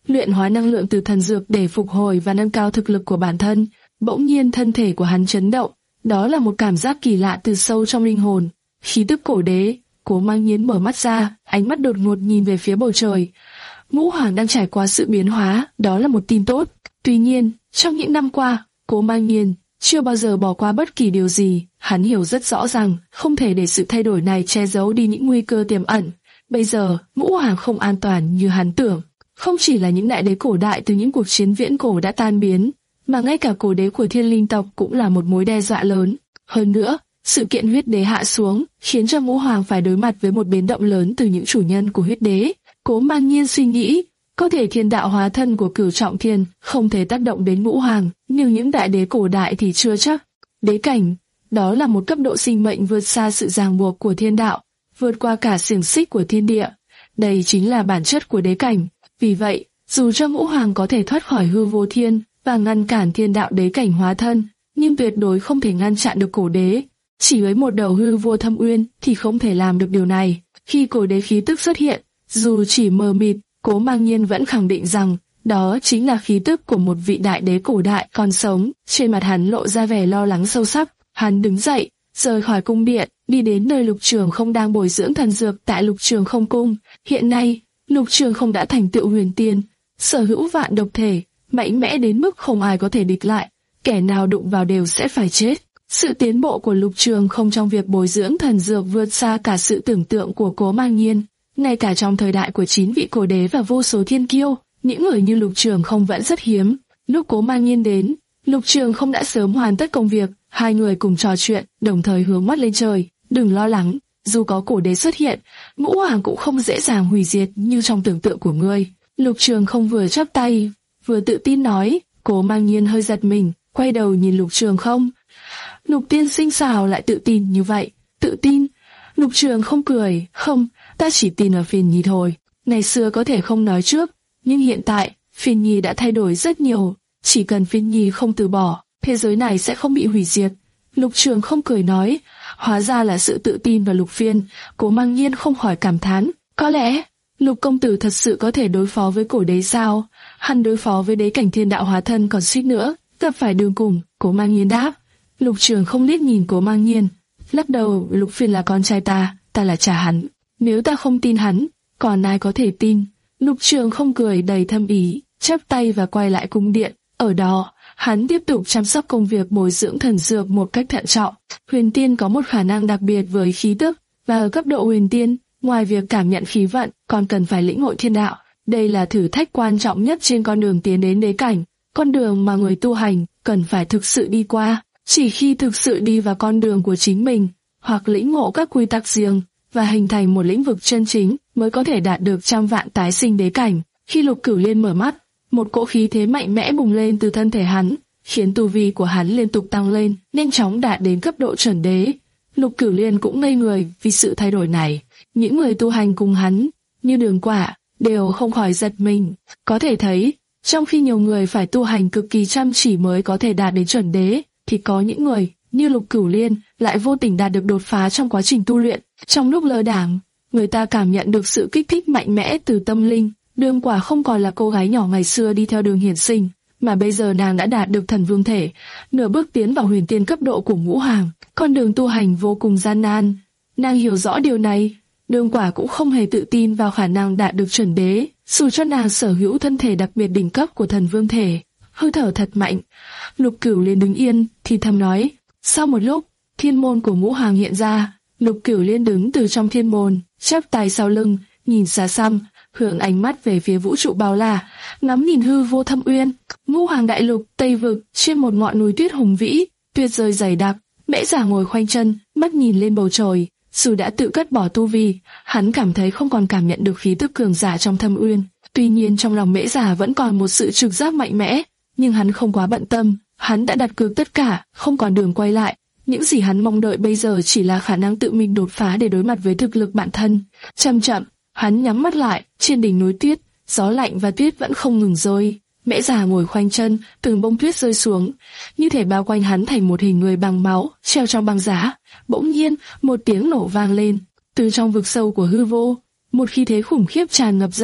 luyện hóa năng lượng từ thần dược để phục hồi và nâng cao thực lực của bản thân. Bỗng nhiên thân thể của hắn chấn động, đó là một cảm giác kỳ lạ từ sâu trong linh hồn. Khí tức cổ đế. Cố Mang Nhiên mở mắt ra, ánh mắt đột ngột nhìn về phía bầu trời. Ngũ Hoàng đang trải qua sự biến hóa, đó là một tin tốt. Tuy nhiên, trong những năm qua, Cố Mang Nhiên chưa bao giờ bỏ qua bất kỳ điều gì. Hắn hiểu rất rõ rằng không thể để sự thay đổi này che giấu đi những nguy cơ tiềm ẩn. Bây giờ, Ngũ Hoàng không an toàn như hắn tưởng. Không chỉ là những đại đế cổ đại từ những cuộc chiến viễn cổ đã tan biến, mà ngay cả cổ đế của Thiên Linh tộc cũng là một mối đe dọa lớn. Hơn nữa, sự kiện huyết đế hạ xuống khiến cho Ngũ Hoàng phải đối mặt với một biến động lớn từ những chủ nhân của huyết đế. Cố Mang Nhiên suy nghĩ, có thể thiên đạo hóa thân của Cửu Trọng Thiên không thể tác động đến Ngũ Hoàng, nhưng những đại đế cổ đại thì chưa chắc. Đế cảnh, đó là một cấp độ sinh mệnh vượt xa sự ràng buộc của thiên đạo, vượt qua cả xiềng xích của thiên địa. Đây chính là bản chất của đế cảnh. Vì vậy, dù cho Ngũ Hoàng có thể thoát khỏi hư vô thiên và ngăn cản thiên đạo đế cảnh hóa thân, nhưng tuyệt đối không thể ngăn chặn được cổ đế. Chỉ với một đầu hư vô thâm uyên thì không thể làm được điều này. Khi cổ đế khí tức xuất hiện, dù chỉ mờ mịt, Cố Mang Nhiên vẫn khẳng định rằng đó chính là khí tức của một vị đại đế cổ đại còn sống. Trên mặt hắn lộ ra vẻ lo lắng sâu sắc. Hắn đứng dậy, rời khỏi cung điện, đi đến nơi Lục Trường Không đang bồi dưỡng thần dược tại Lục Trường Không cung. Hiện nay, Lục Trường Không đã thành tựu huyền tiên, sở hữu vạn độc thể, mạnh mẽ đến mức không ai có thể địch lại, kẻ nào đụng vào đều sẽ phải chết. Sự tiến bộ của Lục Trường Không trong việc bồi dưỡng thần dược vượt xa cả sự tưởng tượng của Cố Mang Nhiên. Ngay cả trong thời đại của chín vị cổ đế và vô số thiên kiêu, những người như Lục Trường Không vẫn rất hiếm. Lúc Cố Mang Nhiên đến, Lục Trường Không đã sớm hoàn tất công việc. Hai người cùng trò chuyện, đồng thời hướng mắt lên trời. Đừng lo lắng, dù có cổ đế xuất hiện, Ngũ Hoàng cũng không dễ dàng hủy diệt như trong tưởng tượng của ngươi. Lục Trường Không vừa chắp tay, vừa tự tin nói. Cố Mang Nhiên hơi giật mình, quay đầu nhìn Lục Trường Không. Lục tiên sinh sao lại tự tin như vậy? Tự tin? Lục Trường Không cười. Không, ta chỉ tin ở Phiền Nhi thôi. Ngày xưa có thể không nói trước, nhưng hiện tại Phiền Nhi đã thay đổi rất nhiều. Chỉ cần Phiền Nhi không từ bỏ, thế giới này sẽ không bị hủy diệt. Lục Trường Không cười nói. Hóa ra là sự tự tin vào Lục Phiên. Cố Mang Nhiên không khỏi cảm thán. Có lẽ Lục công tử thật sự có thể đối phó với cổ đế sao? Hắn đối phó với đế cảnh thiên đạo hóa thân còn suýt nữa gặp phải đường cùng. Cố Mang Nhiên đáp. Lục Trường Không liếc nhìn Cố Mang Nhiên, lắc đầu. Lục Phiên là con trai ta, ta là cha hắn. Nếu ta không tin hắn, còn ai có thể tin? Lục Trường Không cười đầy thâm ý, chắp tay và quay lại cung điện. Ở đó, hắn tiếp tục chăm sóc công việc bồi dưỡng thần dược một cách thận trọng. Huyền tiên có một khả năng đặc biệt với khí tức, và ở cấp độ huyền tiên, ngoài việc cảm nhận khí vận, còn cần phải lĩnh hội thiên đạo. Đây là thử thách quan trọng nhất trên con đường tiến đến đế cảnh, con đường mà người tu hành cần phải thực sự đi qua. Chỉ khi thực sự đi vào con đường của chính mình, hoặc lĩnh ngộ các quy tắc riêng, và hình thành một lĩnh vực chân chính, mới có thể đạt được trăm vạn tái sinh đế cảnh. Khi Lục Cửu Liên mở mắt, một cỗ khí thế mạnh mẽ bùng lên từ thân thể hắn, khiến tu vi của hắn liên tục tăng lên, nhanh chóng đạt đến cấp độ chuẩn đế. Lục Cửu Liên cũng ngây người vì sự thay đổi này. Những người tu hành cùng hắn, như Đường Quả, đều không khỏi giật mình. Có thể thấy, trong khi nhiều người phải tu hành cực kỳ chăm chỉ mới có thể đạt đến chuẩn đế, thì có những người, như Lục Cửu Liên, lại vô tình đạt được đột phá trong quá trình tu luyện. Trong lúc lơ đãng, người ta cảm nhận được sự kích thích mạnh mẽ từ tâm linh. Đường Quả không còn là cô gái nhỏ ngày xưa đi theo đường hiển sinh, mà bây giờ nàng đã đạt được thần vương thể, nửa bước tiến vào huyền tiên cấp độ của Ngũ Hoàng. Con đường tu hành vô cùng gian nan. Nàng hiểu rõ điều này. Đường Quả cũng không hề tự tin vào khả năng đạt được chuẩn đế, dù cho nàng sở hữu thân thể đặc biệt đỉnh cấp của thần vương thể, hơi thở thật mạnh. Lục Cửu Liên đứng yên, thì thầm nói. Sau một lúc, thiên môn của Ngũ Hoàng hiện ra. Lục Cửu Liên đứng từ trong thiên môn, chắp tay sau lưng, nhìn xa xăm, hướng ánh mắt về phía vũ trụ bao la, ngắm nhìn hư vô thâm uyên. Ngũ Hoàng đại lục Tây vực, trên một ngọn núi tuyết hùng vĩ, tuyết rơi dày đặc. Mễ Giả ngồi khoanh chân, mắt nhìn lên bầu trời. Dù đã tự cất bỏ tu vi, hắn cảm thấy không còn cảm nhận được khí tức cường giả trong thâm uyên. Tuy nhiên trong lòng Mễ Giả vẫn còn một sự trực giác mạnh mẽ, nhưng hắn không quá bận tâm. Hắn đã đặt cược tất cả, không còn đường quay lại. Những gì hắn mong đợi bây giờ chỉ là khả năng tự mình đột phá để đối mặt với thực lực bản thân. Chậm chậm, hắn nhắm mắt lại. Trên đỉnh núi tuyết, gió lạnh và tuyết vẫn không ngừng rơi. Mễ Giả ngồi khoanh chân, từng bông tuyết rơi xuống, như thể bao quanh hắn thành một hình người bằng máu, treo trong băng giá. Bỗng nhiên, một tiếng nổ vang lên. Từ trong vực sâu của hư vô, một khí thế khủng khiếp tràn ngập ra,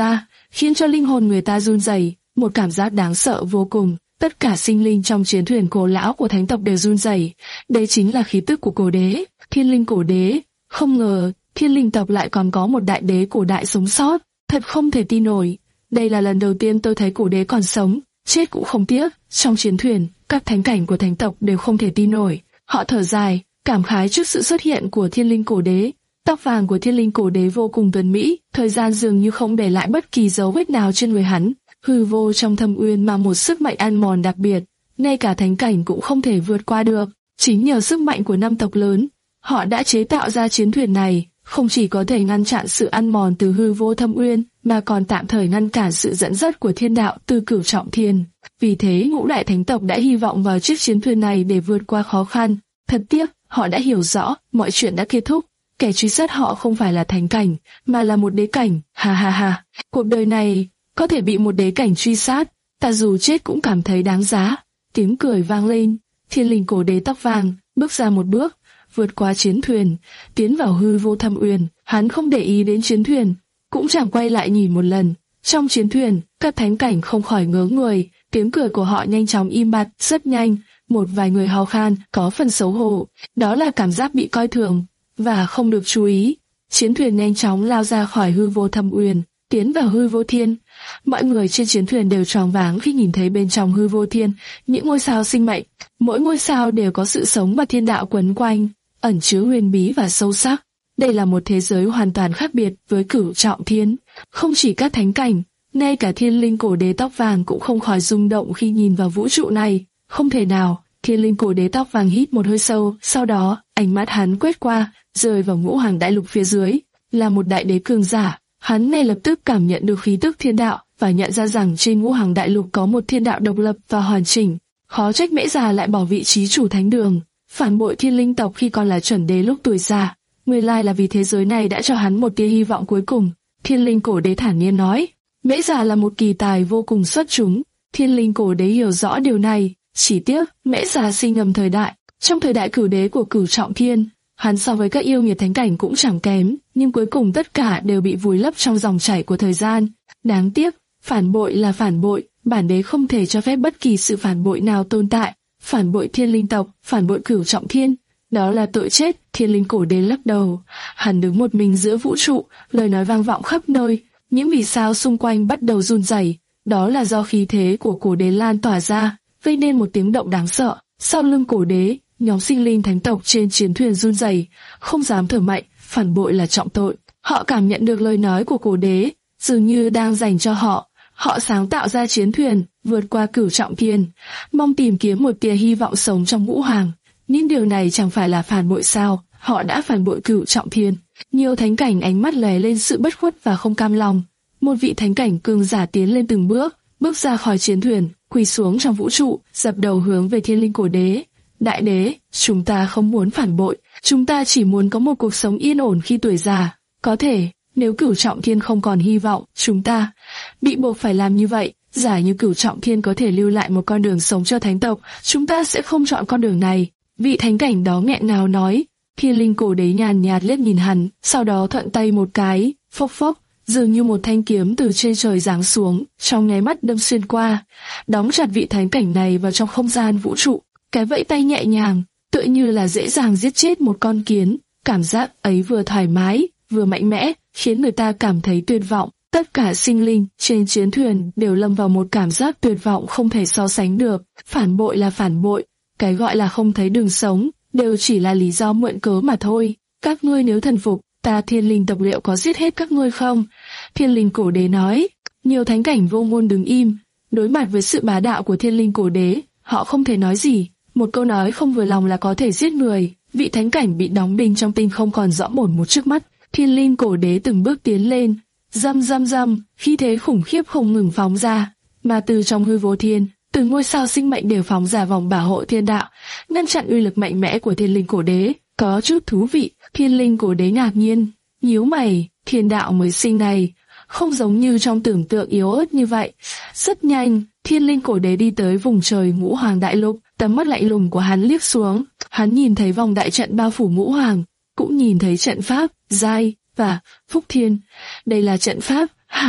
khiến cho linh hồn người ta run rẩy, một cảm giác đáng sợ vô cùng. Tất cả sinh linh trong chiến thuyền cổ lão của thánh tộc đều run rẩy. Đây chính là khí tức của cổ đế, thiên linh cổ đế. Không ngờ, thiên linh tộc lại còn có một đại đế cổ đại sống sót. Thật không thể tin nổi. Đây là lần đầu tiên tôi thấy cổ đế còn sống, chết cũng không tiếc. Trong chiến thuyền, các thánh cảnh của thánh tộc đều không thể tin nổi. Họ thở dài, cảm khái trước sự xuất hiện của thiên linh cổ đế. Tóc vàng của thiên linh cổ đế vô cùng tuấn mỹ, thời gian dường như không để lại bất kỳ dấu vết nào trên người hắn. Hư vô trong thâm uyên mà một sức mạnh ăn mòn đặc biệt, ngay cả thánh cảnh cũng không thể vượt qua được. Chính nhờ sức mạnh của năm tộc lớn, họ đã chế tạo ra chiến thuyền này, không chỉ có thể ngăn chặn sự ăn mòn từ hư vô thâm uyên, mà còn tạm thời ngăn cản sự dẫn dắt của thiên đạo từ cửu trọng thiên. Vì thế ngũ đại thánh tộc đã hy vọng vào chiếc chiến thuyền này để vượt qua khó khăn. Thật tiếc, họ đã hiểu rõ, mọi chuyện đã kết thúc. Kẻ truy sát họ không phải là thánh cảnh, mà là một đế cảnh. Ha ha ha, cuộc đời này có thể bị một đế cảnh truy sát, ta dù chết cũng cảm thấy đáng giá. Tiếng cười vang lên, thiên linh cổ đế tóc vàng bước ra một bước, vượt qua chiến thuyền, tiến vào hư vô thâm uyên. Hắn không để ý đến chiến thuyền, cũng chẳng quay lại nhìn một lần. Trong chiến thuyền, các thánh cảnh không khỏi ngớ người, tiếng cười của họ nhanh chóng im bặt, rất nhanh. Một vài người ho khan, có phần xấu hổ, đó là cảm giác bị coi thường và không được chú ý. Chiến thuyền nhanh chóng lao ra khỏi hư vô thâm uyên, tiến vào hư vô thiên. Mọi người trên chiến thuyền đều choáng váng khi nhìn thấy bên trong hư vô thiên những ngôi sao sinh mệnh. Mỗi ngôi sao đều có sự sống và thiên đạo quấn quanh, ẩn chứa huyền bí và sâu sắc. Đây là một thế giới hoàn toàn khác biệt với cửu trọng thiên. Không chỉ các thánh cảnh, ngay cả thiên linh cổ đế tóc vàng cũng không khỏi rung động khi nhìn vào vũ trụ này. Không thể nào. Thiên linh cổ đế tóc vàng hít một hơi sâu, sau đó ánh mắt hắn quét qua, rơi vào ngũ hoàng đại lục phía dưới, là một đại đế cường giả. Hắn ngay lập tức cảm nhận được khí tức thiên đạo và nhận ra rằng trên ngũ hoàng đại lục có một thiên đạo độc lập và hoàn chỉnh. Khó trách Mễ Già lại bỏ vị trí chủ thánh đường, phản bội thiên linh tộc khi còn là chuẩn đế lúc tuổi già. Nguyên lai là vì thế giới này đã cho hắn một tia hy vọng cuối cùng. Thiên linh cổ đế thản nhiên nói, Mễ Già là một kỳ tài vô cùng xuất chúng. Thiên linh cổ đế hiểu rõ điều này. Chỉ tiếc, Mễ Già sinh nhầm thời đại, trong thời đại cửu đế của cửu trọng thiên, hắn so với các yêu nghiệt thánh cảnh cũng chẳng kém, nhưng cuối cùng tất cả đều bị vùi lấp trong dòng chảy của thời gian. Đáng tiếc, phản bội là phản bội, bản đế không thể cho phép bất kỳ sự phản bội nào tồn tại. Phản bội thiên linh tộc, phản bội cửu trọng thiên, đó là tội chết. Thiên linh cổ đế lắc đầu, hắn đứng một mình giữa vũ trụ, lời nói vang vọng khắp nơi, những vì sao xung quanh bắt đầu run rẩy, đó là do khí thế của cổ đế lan tỏa ra, gây nên một tiếng động đáng sợ. Sau lưng cổ đế, nhóm sinh linh thánh tộc trên chiến thuyền run rẩy, không dám thở mạnh. Phản bội là trọng tội. Họ cảm nhận được lời nói của cổ đế dường như đang dành cho họ. Họ sáng tạo ra chiến thuyền vượt qua cửu trọng thiên, mong tìm kiếm một tia hy vọng sống trong ngũ hoàng. Nhưng điều này chẳng phải là phản bội sao? Họ đã phản bội cửu trọng thiên. Nhiều thánh cảnh ánh mắt lóe lên sự bất khuất và không cam lòng. Một vị thánh cảnh cường giả tiến lên từng bước, bước ra khỏi chiến thuyền, quỳ xuống trong vũ trụ, dập đầu hướng về thiên linh cổ đế. Đại đế, chúng ta không muốn phản bội, chúng ta chỉ muốn có một cuộc sống yên ổn khi tuổi già. Có thể, nếu cửu trọng thiên không còn hy vọng, chúng ta bị buộc phải làm như vậy. Giả như cửu trọng thiên có thể lưu lại một con đường sống cho thánh tộc, chúng ta sẽ không chọn con đường này. Vị thánh cảnh đó nghẹn ngào nói. Thiên linh cổ đế nhàn nhạt liếc nhìn hắn, sau đó thuận tay một cái, phốc phốc, dường như một thanh kiếm từ trên trời giáng xuống, trong nháy mắt đâm xuyên qua, đóng chặt vị thánh cảnh này vào trong không gian vũ trụ. Cái vẫy tay nhẹ nhàng, tựa như là dễ dàng giết chết một con kiến. Cảm giác ấy vừa thoải mái, vừa mạnh mẽ, khiến người ta cảm thấy tuyệt vọng. Tất cả sinh linh trên chiến thuyền đều lâm vào một cảm giác tuyệt vọng không thể so sánh được. Phản bội là phản bội, cái gọi là không thấy đường sống, đều chỉ là lý do mượn cớ mà thôi. Các ngươi nếu thần phục, ta thiên linh tộc liệu có giết hết các ngươi không? Thiên linh cổ đế nói. Nhiều thánh cảnh vô ngôn đứng im, đối mặt với sự bá đạo của thiên linh cổ đế, họ không thể nói gì. Một câu nói không vừa lòng là có thể giết người. Vị thánh cảnh bị đóng đinh trong tinh không còn rõ mồn một trước mắt. Thiên linh cổ đế từng bước tiến lên, răm răm răm, khí thế khủng khiếp không ngừng phóng ra, mà từ trong hư vô thiên, từng ngôi sao sinh mệnh đều phóng ra vòng bảo hộ thiên đạo, ngăn chặn uy lực mạnh mẽ của thiên linh cổ đế. Có chút thú vị. Thiên linh cổ đế ngạc nhiên, nhíu mày. Thiên đạo mới sinh này không giống như trong tưởng tượng yếu ớt như vậy. Rất nhanh, thiên linh cổ đế đi tới vùng trời ngũ hoàng đại lục. Tầm mắt lạnh lùng của hắn liếc xuống, hắn nhìn thấy vòng đại trận bao phủ ngũ hoàng, cũng nhìn thấy trận pháp Giai và Phúc Thiên. Đây là trận pháp hảo,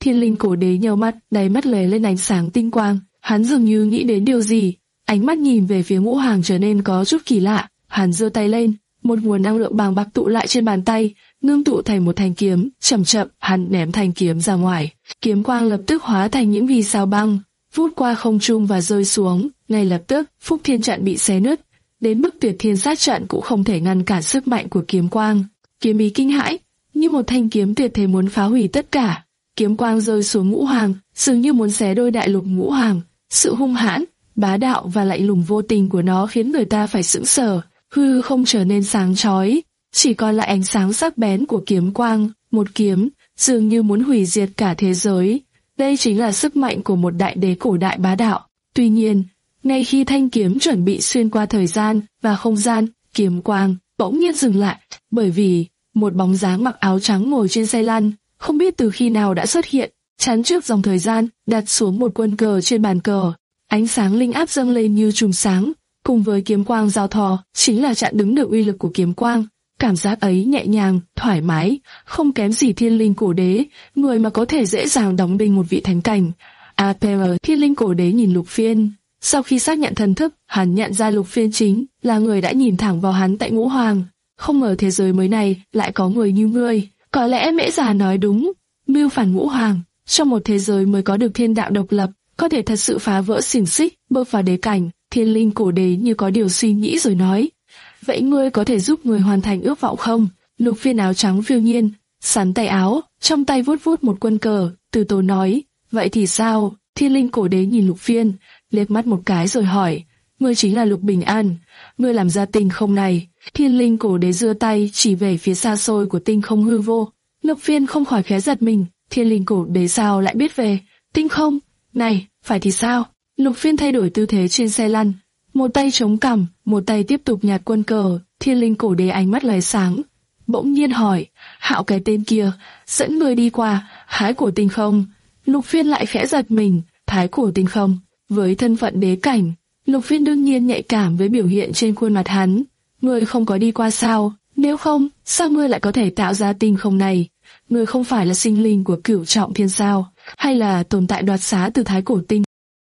Thiên linh cổ đế nheo mắt, đáy mắt lóe lên ánh sáng tinh quang, hắn dường như nghĩ đến điều gì, ánh mắt nhìn về phía Ngũ Hoàng trở nên có chút kỳ lạ. Hắn giơ tay lên, một nguồn năng lượng bàng bạc tụ lại trên bàn tay, ngưng tụ thành một thanh kiếm. Chậm chậm, hắn ném thanh kiếm ra ngoài, kiếm quang lập tức hóa thành những vì sao băng, vút qua không trung và rơi xuống. Ngay lập tức, Phúc Thiên trận bị xé nứt, đến mức Tuyệt Thiên sát trận cũng không thể ngăn cản sức mạnh của kiếm quang. Kiếm ý kinh hãi, như một thanh kiếm tuyệt thế muốn phá hủy tất cả. Kiếm quang rơi xuống Ngũ Hoàng, dường như muốn xé đôi đại lục Ngũ Hoàng. Sự hung hãn, bá đạo và lạnh lùng vô tình của nó khiến người ta phải sững sờ. Hư không trở nên sáng chói, chỉ còn lại ánh sáng sắc bén của kiếm quang. Một kiếm, dường như muốn hủy diệt cả thế giới. Đây chính là sức mạnh của một đại đế cổ đại bá đạo. Tuy nhiên, ngay khi thanh kiếm chuẩn bị xuyên qua thời gian và không gian, kiếm quang bỗng nhiên dừng lại, bởi vì một bóng dáng mặc áo trắng ngồi trên xe lăn, không biết từ khi nào đã xuất hiện, chắn trước dòng thời gian, đặt xuống một quân cờ trên bàn cờ. Ánh sáng linh áp dâng lên như chùm sáng, cùng với kiếm quang giao thoa, chính là chặn đứng được uy lực của kiếm quang. Cảm giác ấy nhẹ nhàng, thoải mái, không kém gì Thiên Linh Cổ Đế, người mà có thể dễ dàng đóng đinh một vị thánh cảnh. a pê rờ Thiên Linh Cổ Đế nhìn Lục Phiên. Sau khi xác nhận thần thức, hắn nhận ra Lục Phiên chính là người đã nhìn thẳng vào hắn tại Ngũ Hoàng. Không ngờ thế giới mới này lại có người như ngươi. Có lẽ Mễ Già nói đúng, mưu phản Ngũ Hoàng, trong một thế giới mới có được thiên đạo độc lập, có thể thật sự phá vỡ xiềng xích, bước vào đế cảnh. Thiên Linh Cổ Đế như có điều suy nghĩ rồi nói: vậy ngươi có thể giúp người hoàn thành ước vọng không? Lục Phiên áo trắng phiêu nhiên, sắn tay áo, trong tay vuốt vuốt một quân cờ, từ tốn nói: vậy thì sao? Thiên Linh Cổ Đế nhìn Lục Phiên, liếc mắt một cái rồi hỏi: ngươi chính là Lục Bình An, ngươi làm ra tinh không này? Thiên Linh Cổ Đế giơ tay chỉ về phía xa xôi của tinh không hư vô. Lục Phiên không khỏi khẽ giật mình, Thiên Linh Cổ Đế sao lại biết về tinh không này? Phải thì sao? Lục Phiên thay đổi tư thế trên xe lăn, một tay chống cằm, một tay tiếp tục nhặt quân cờ. Thiên Linh Cổ Đế ánh mắt lóe sáng, bỗng nhiên hỏi: Hạo cái tên kia dẫn người đi qua Thái Cổ Tinh Không? Lục Phiên lại khẽ giật mình, Thái Cổ Tinh Không? Với thân phận đế cảnh, Lục Phiên đương nhiên nhạy cảm với biểu hiện trên khuôn mặt hắn. Ngươi không có đi qua sao? Nếu không, sao ngươi lại có thể tạo ra tinh không này? Ngươi không phải là sinh linh của Cửu Trọng Thiên sao? Hay là tồn tại đoạt xá từ Thái Cổ Tinh?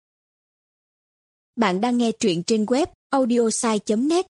Bạn đang nghe truyện trên web audiosai chấm net.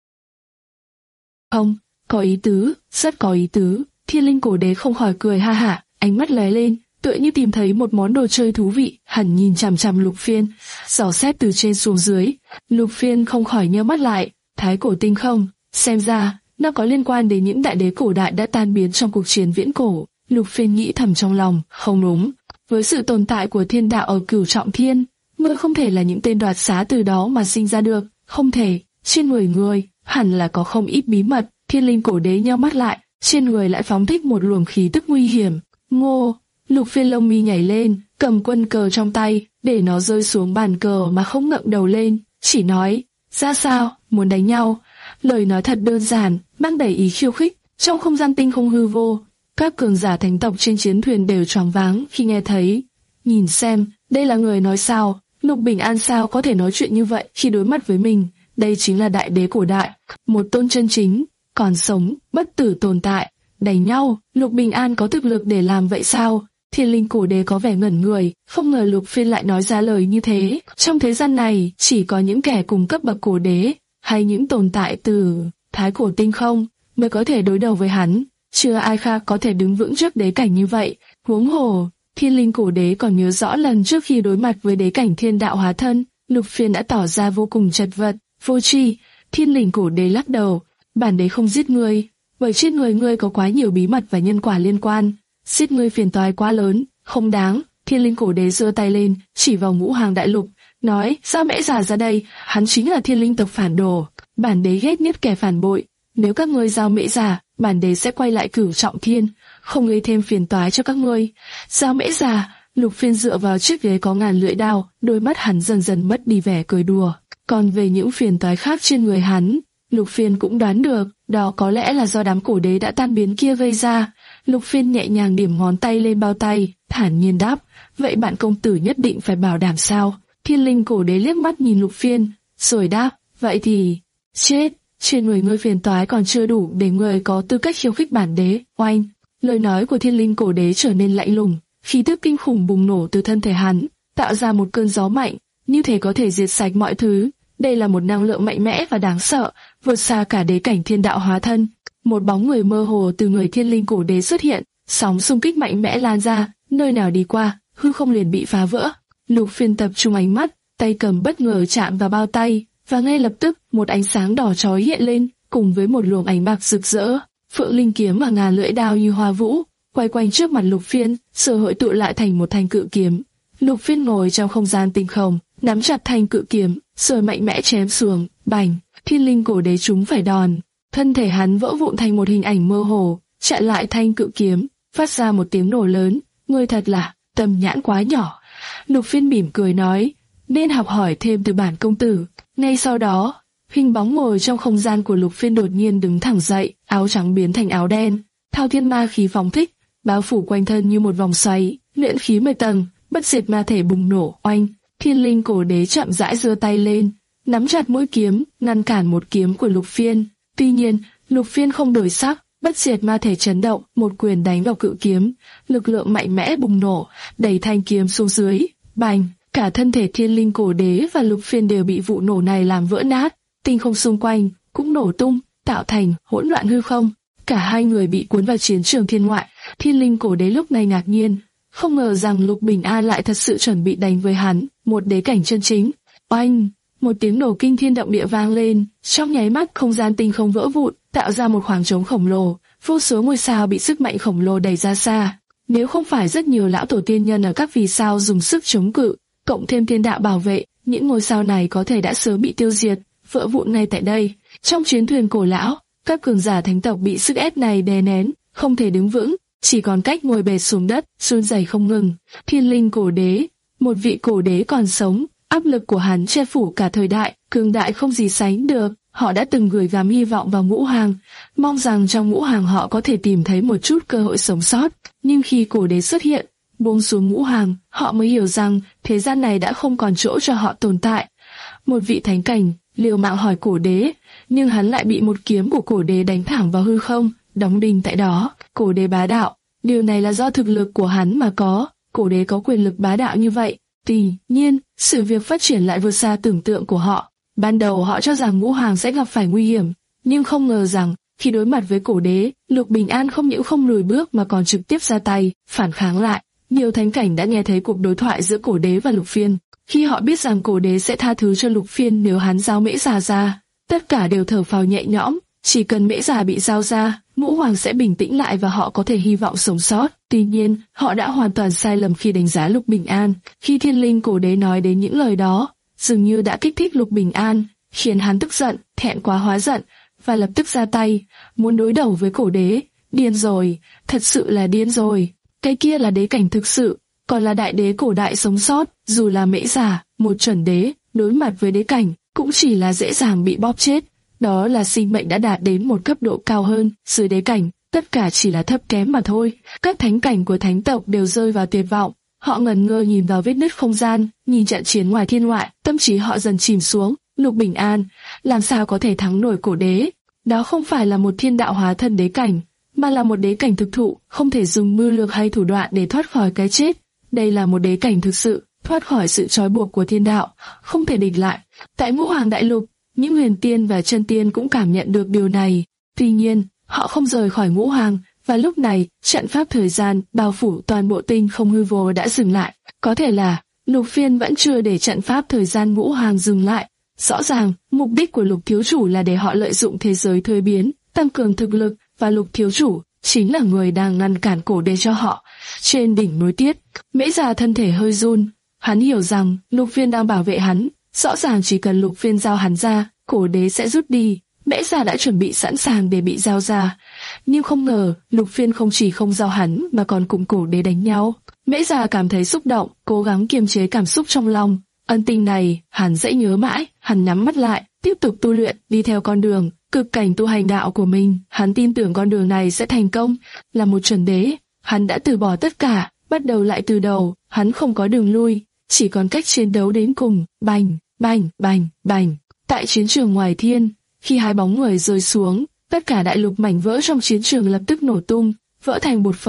Không, có ý tứ, rất có ý tứ. Thiên Linh Cổ Đế không khỏi cười ha hả, ánh mắt lóe lên, tựa như tìm thấy một món đồ chơi thú vị. Hắn nhìn chằm chằm Lục Phiên, dò xét từ trên xuống dưới. Lục Phiên không khỏi nheo mắt lại. Thái Cổ Tinh Không, xem ra nó có liên quan đến những đại đế cổ đại đã tan biến trong cuộc chiến viễn cổ. Lục Phiên nghĩ thầm trong lòng, không đúng, với sự tồn tại của thiên đạo ở Cửu Trọng Thiên, ngươi không thể là những tên đoạt xá từ đó mà sinh ra được, không thể. Trên người ngươi hẳn là có không ít bí mật. Thiên Linh Cổ Đế nheo mắt lại, trên người lại phóng thích một luồng khí tức nguy hiểm. Ngô! Lục Phiên lông mi nhảy lên, cầm quân cờ trong tay, để nó rơi xuống bàn cờ mà không ngẩng đầu lên, chỉ nói: ra sao, muốn đánh nhau? Lời nói thật đơn giản, mang đầy ý khiêu khích. Trong không gian tinh không hư vô, các cường giả thánh tộc trên chiến thuyền đều choáng váng khi nghe thấy. Nhìn xem, đây là người nói sao? Lục Bình An sao có thể nói chuyện như vậy khi đối mặt với mình? Đây chính là đại đế cổ đại, một tôn chân chính, còn sống, bất tử tồn tại. Đánh nhau, Lục Bình An có thực lực để làm vậy sao? Thiên Linh Cổ Đế có vẻ ngẩn người, không ngờ Lục Phiên lại nói ra lời như thế. Trong thế gian này, chỉ có những kẻ cùng cấp bậc cổ đế, hay những tồn tại từ Thái Cổ Tinh Không mới có thể đối đầu với hắn. Chưa ai khác có thể đứng vững trước đế cảnh như vậy. Huống hồ, Thiên Linh Cổ Đế còn nhớ rõ lần trước khi đối mặt với đế cảnh thiên đạo hóa thân, Lục Phiên đã tỏ ra vô cùng chật vật, vô tri. Thiên Linh Cổ Đế lắc đầu: bản đế không giết ngươi, bởi trên người ngươi có quá nhiều bí mật và nhân quả liên quan. Giết ngươi phiền toái quá lớn, không đáng. Thiên Linh Cổ Đế giơ tay lên, chỉ vào Ngũ Hoàng đại lục, nói: sao Mễ Già ra đây? Hắn chính là Thiên Linh tộc phản đồ, bản đế ghét nhất kẻ phản bội. Nếu các ngươi giao Mễ Già, bản đế sẽ quay lại Cửu Trọng Thiên, không gây thêm phiền toái cho các ngươi. Giao Mễ Già? Lục Phiên dựa vào chiếc ghế có ngàn lưỡi đao, đôi mắt hắn dần dần mất đi vẻ cười đùa. Còn về những phiền toái khác trên người hắn, Lục Phiên cũng đoán được, đó có lẽ là do đám cổ đế đã tan biến kia gây ra. Lục Phiên nhẹ nhàng điểm ngón tay lên bao tay, thản nhiên đáp: vậy bạn công tử nhất định phải bảo đảm sao? Thiên Linh Cổ Đế liếc mắt nhìn Lục Phiên, rồi đáp: vậy thì chết. Trên người ngươi phiền toái còn chưa đủ để ngươi có tư cách khiêu khích bản đế. Oanh! Lời nói của Thiên Linh Cổ Đế trở nên lạnh lùng, khí tức kinh khủng bùng nổ từ thân thể hắn, tạo ra một cơn gió mạnh, như thể có thể diệt sạch mọi thứ. Đây là một năng lượng mạnh mẽ và đáng sợ, vượt xa cả đế cảnh thiên đạo hóa thân. Một bóng người mơ hồ từ người thiên linh cổ đế xuất hiện, sóng xung kích mạnh mẽ lan ra, nơi nào đi qua, hư không liền bị phá vỡ. Lục Phiên tập trung ánh mắt, tay cầm bất ngờ chạm vào bao tay, và ngay lập tức một ánh sáng đỏ chói hiện lên, cùng với một luồng ánh bạc rực rỡ. Phượng linh kiếm và ngàn lưỡi đao như hoa vũ quay quanh trước mặt Lục Phiên, sự hội tụ lại thành một thanh cự kiếm. Lục Phiên ngồi trong không gian tinh không, nắm chặt thanh cự kiếm, rồi mạnh mẽ chém xuống. Bành! Thiên linh cổ đế trúng phải đòn, thân thể hắn vỡ vụn thành một hình ảnh mơ hồ, chặn lại thanh cự kiếm, phát ra một tiếng nổ lớn. Ngươi thật là tầm nhãn quá nhỏ. Lục Phiên mỉm cười nói, nên học hỏi thêm từ bản công tử. Ngay sau đó, hình bóng ngồi trong không gian của Lục Phiên đột nhiên đứng thẳng dậy, áo trắng biến thành áo đen, thao thiên ma khí phóng thích, bao phủ quanh thân như một vòng xoáy, luyện khí mười tầng, bất diệt ma thể bùng nổ. Oanh! Thiên linh cổ đế chậm rãi giơ tay lên, nắm chặt mũi kiếm, ngăn cản một kiếm của Lục Phiên. Tuy nhiên, Lục Phiên không đổi sắc, bất diệt ma thể chấn động, một quyền đánh vào cự kiếm, lực lượng mạnh mẽ bùng nổ, đẩy thanh kiếm xuống dưới. Bành! Cả thân thể thiên linh cổ đế và Lục Phiên đều bị vụ nổ này làm vỡ nát, tinh không xung quanh cũng nổ tung, tạo thành hỗn loạn hư không. Cả hai người bị cuốn vào chiến trường thiên ngoại. Thiên linh cổ đế lúc này ngạc nhiên, không ngờ rằng Lục Bình An lại thật sự chuẩn bị đánh với hắn, một đế cảnh chân chính. Oanh! Một tiếng nổ kinh thiên động địa vang lên, trong nháy mắt không gian tinh không vỡ vụn, tạo ra một khoảng trống khổng lồ, vô số ngôi sao bị sức mạnh khổng lồ đẩy ra xa. Nếu không phải rất nhiều lão tổ tiên nhân ở các vì sao dùng sức chống cự, cộng thêm thiên đạo bảo vệ, những ngôi sao này có thể đã sớm bị tiêu diệt, vỡ vụn ngay tại đây. Trong chiến thuyền cổ lão, các cường giả thánh tộc bị sức ép này đè nén, không thể đứng vững, chỉ còn cách ngồi bệt xuống đất, run rẩy không ngừng. Thiên linh cổ đế, một vị cổ đế còn sống, áp lực của hắn che phủ cả thời đại, cường đại không gì sánh được. Họ đã từng gửi gắm hy vọng vào ngũ hàng, mong rằng trong ngũ hàng họ có thể tìm thấy một chút cơ hội sống sót. Nhưng khi cổ đế xuất hiện, buông xuống ngũ hàng, họ mới hiểu rằng thế gian này đã không còn chỗ cho họ tồn tại. Một vị thánh cảnh liều mạng hỏi cổ đế, nhưng hắn lại bị một kiếm của cổ đế đánh thẳng vào hư không, đóng đinh tại đó. Cổ đế bá đạo, điều này là do thực lực của hắn mà có. Cổ đế có quyền lực bá đạo như vậy. Tuy nhiên, sự việc phát triển lại vượt xa tưởng tượng của họ. Ban đầu họ cho rằng ngũ hàng sẽ gặp phải nguy hiểm, nhưng không ngờ rằng khi đối mặt với cổ đế, Lục Bình An không những không lùi bước mà còn trực tiếp ra tay, phản kháng lại. Nhiều thánh cảnh đã nghe thấy cuộc đối thoại giữa cổ đế và Lục Phiên. Khi họ biết rằng cổ đế sẽ tha thứ cho Lục Phiên nếu hắn giao mễ già ra, tất cả đều thở phào nhẹ nhõm. Chỉ cần mễ già bị giao ra, ngũ hoàng sẽ bình tĩnh lại và họ có thể hy vọng sống sót. Tuy nhiên, họ đã hoàn toàn sai lầm khi đánh giá Lục Bình An. Khi thiên linh cổ đế nói đến những lời đó, dường như đã kích thích Lục Bình An, khiến hắn tức giận, thẹn quá hóa giận, và lập tức ra tay, muốn đối đầu với cổ đế. Điên rồi, thật sự là điên rồi. Cái kia là đế cảnh thực sự, còn là đại đế cổ đại sống sót. Dù là mễ giả, một chuẩn đế, đối mặt với đế cảnh, cũng chỉ là dễ dàng bị bóp chết. Đó là sinh mệnh đã đạt đến một cấp độ cao hơn, dưới đế cảnh, tất cả chỉ là thấp kém mà thôi. Các thánh cảnh của thánh tộc đều rơi vào tuyệt vọng. Họ ngẩn ngơ nhìn vào vết nứt không gian, nhìn trận chiến ngoài thiên ngoại, tâm trí họ dần chìm xuống. Lục Bình An, làm sao có thể thắng nổi cổ đế? Đó không phải là một thiên đạo hóa thân đế cảnh, mà là một đế cảnh thực thụ, không thể dùng mưu lược hay thủ đoạn để thoát khỏi cái chết. Đây là một đế cảnh thực sự, thoát khỏi sự trói buộc của thiên đạo, không thể địch lại. Tại Ngũ Hoàng Đại Lục, những huyền tiên và chân tiên cũng cảm nhận được điều này. Tuy nhiên, họ không rời khỏi Ngũ Hoàng, và lúc này, trận pháp thời gian bao phủ toàn bộ tinh không hư vô đã dừng lại. Có thể là Lục Phiên vẫn chưa để trận pháp thời gian Ngũ Hoàng dừng lại. Rõ ràng, mục đích của Lục thiếu chủ là để họ lợi dụng thế giới thuế biến, tăng cường thực lực, và Lục thiếu chủ chính là người đang ngăn cản cổ đế cho họ. Trên đỉnh núi Tiết, Mễ Già thân thể hơi run, hắn hiểu rằng Lục Phiên đang bảo vệ hắn. Rõ ràng chỉ cần Lục Phiên giao hắn ra, cổ đế sẽ rút đi. Mễ Già đã chuẩn bị sẵn sàng để bị giao ra, nhưng không ngờ Lục Phiên không chỉ không giao hắn mà còn cùng cổ đế đánh nhau. Mễ Già cảm thấy xúc động, cố gắng kiềm chế cảm xúc trong lòng. Ân tình này hắn sẽ nhớ mãi. Hắn nhắm mắt lại, tiếp tục tu luyện, đi theo con đường cực cảnh tu hành đạo của mình. Hắn tin tưởng con đường này sẽ thành công. Là một chuẩn đế, hắn đã từ bỏ tất cả, bắt đầu lại từ đầu. Hắn không có đường lui, chỉ còn cách chiến đấu đến cùng. Bành, bành, bành, bành. Tại chiến trường ngoài thiên, khi hai bóng người rơi xuống, tất cả đại lục mảnh vỡ trong chiến trường lập tức nổ tung, vỡ thành bột phấn.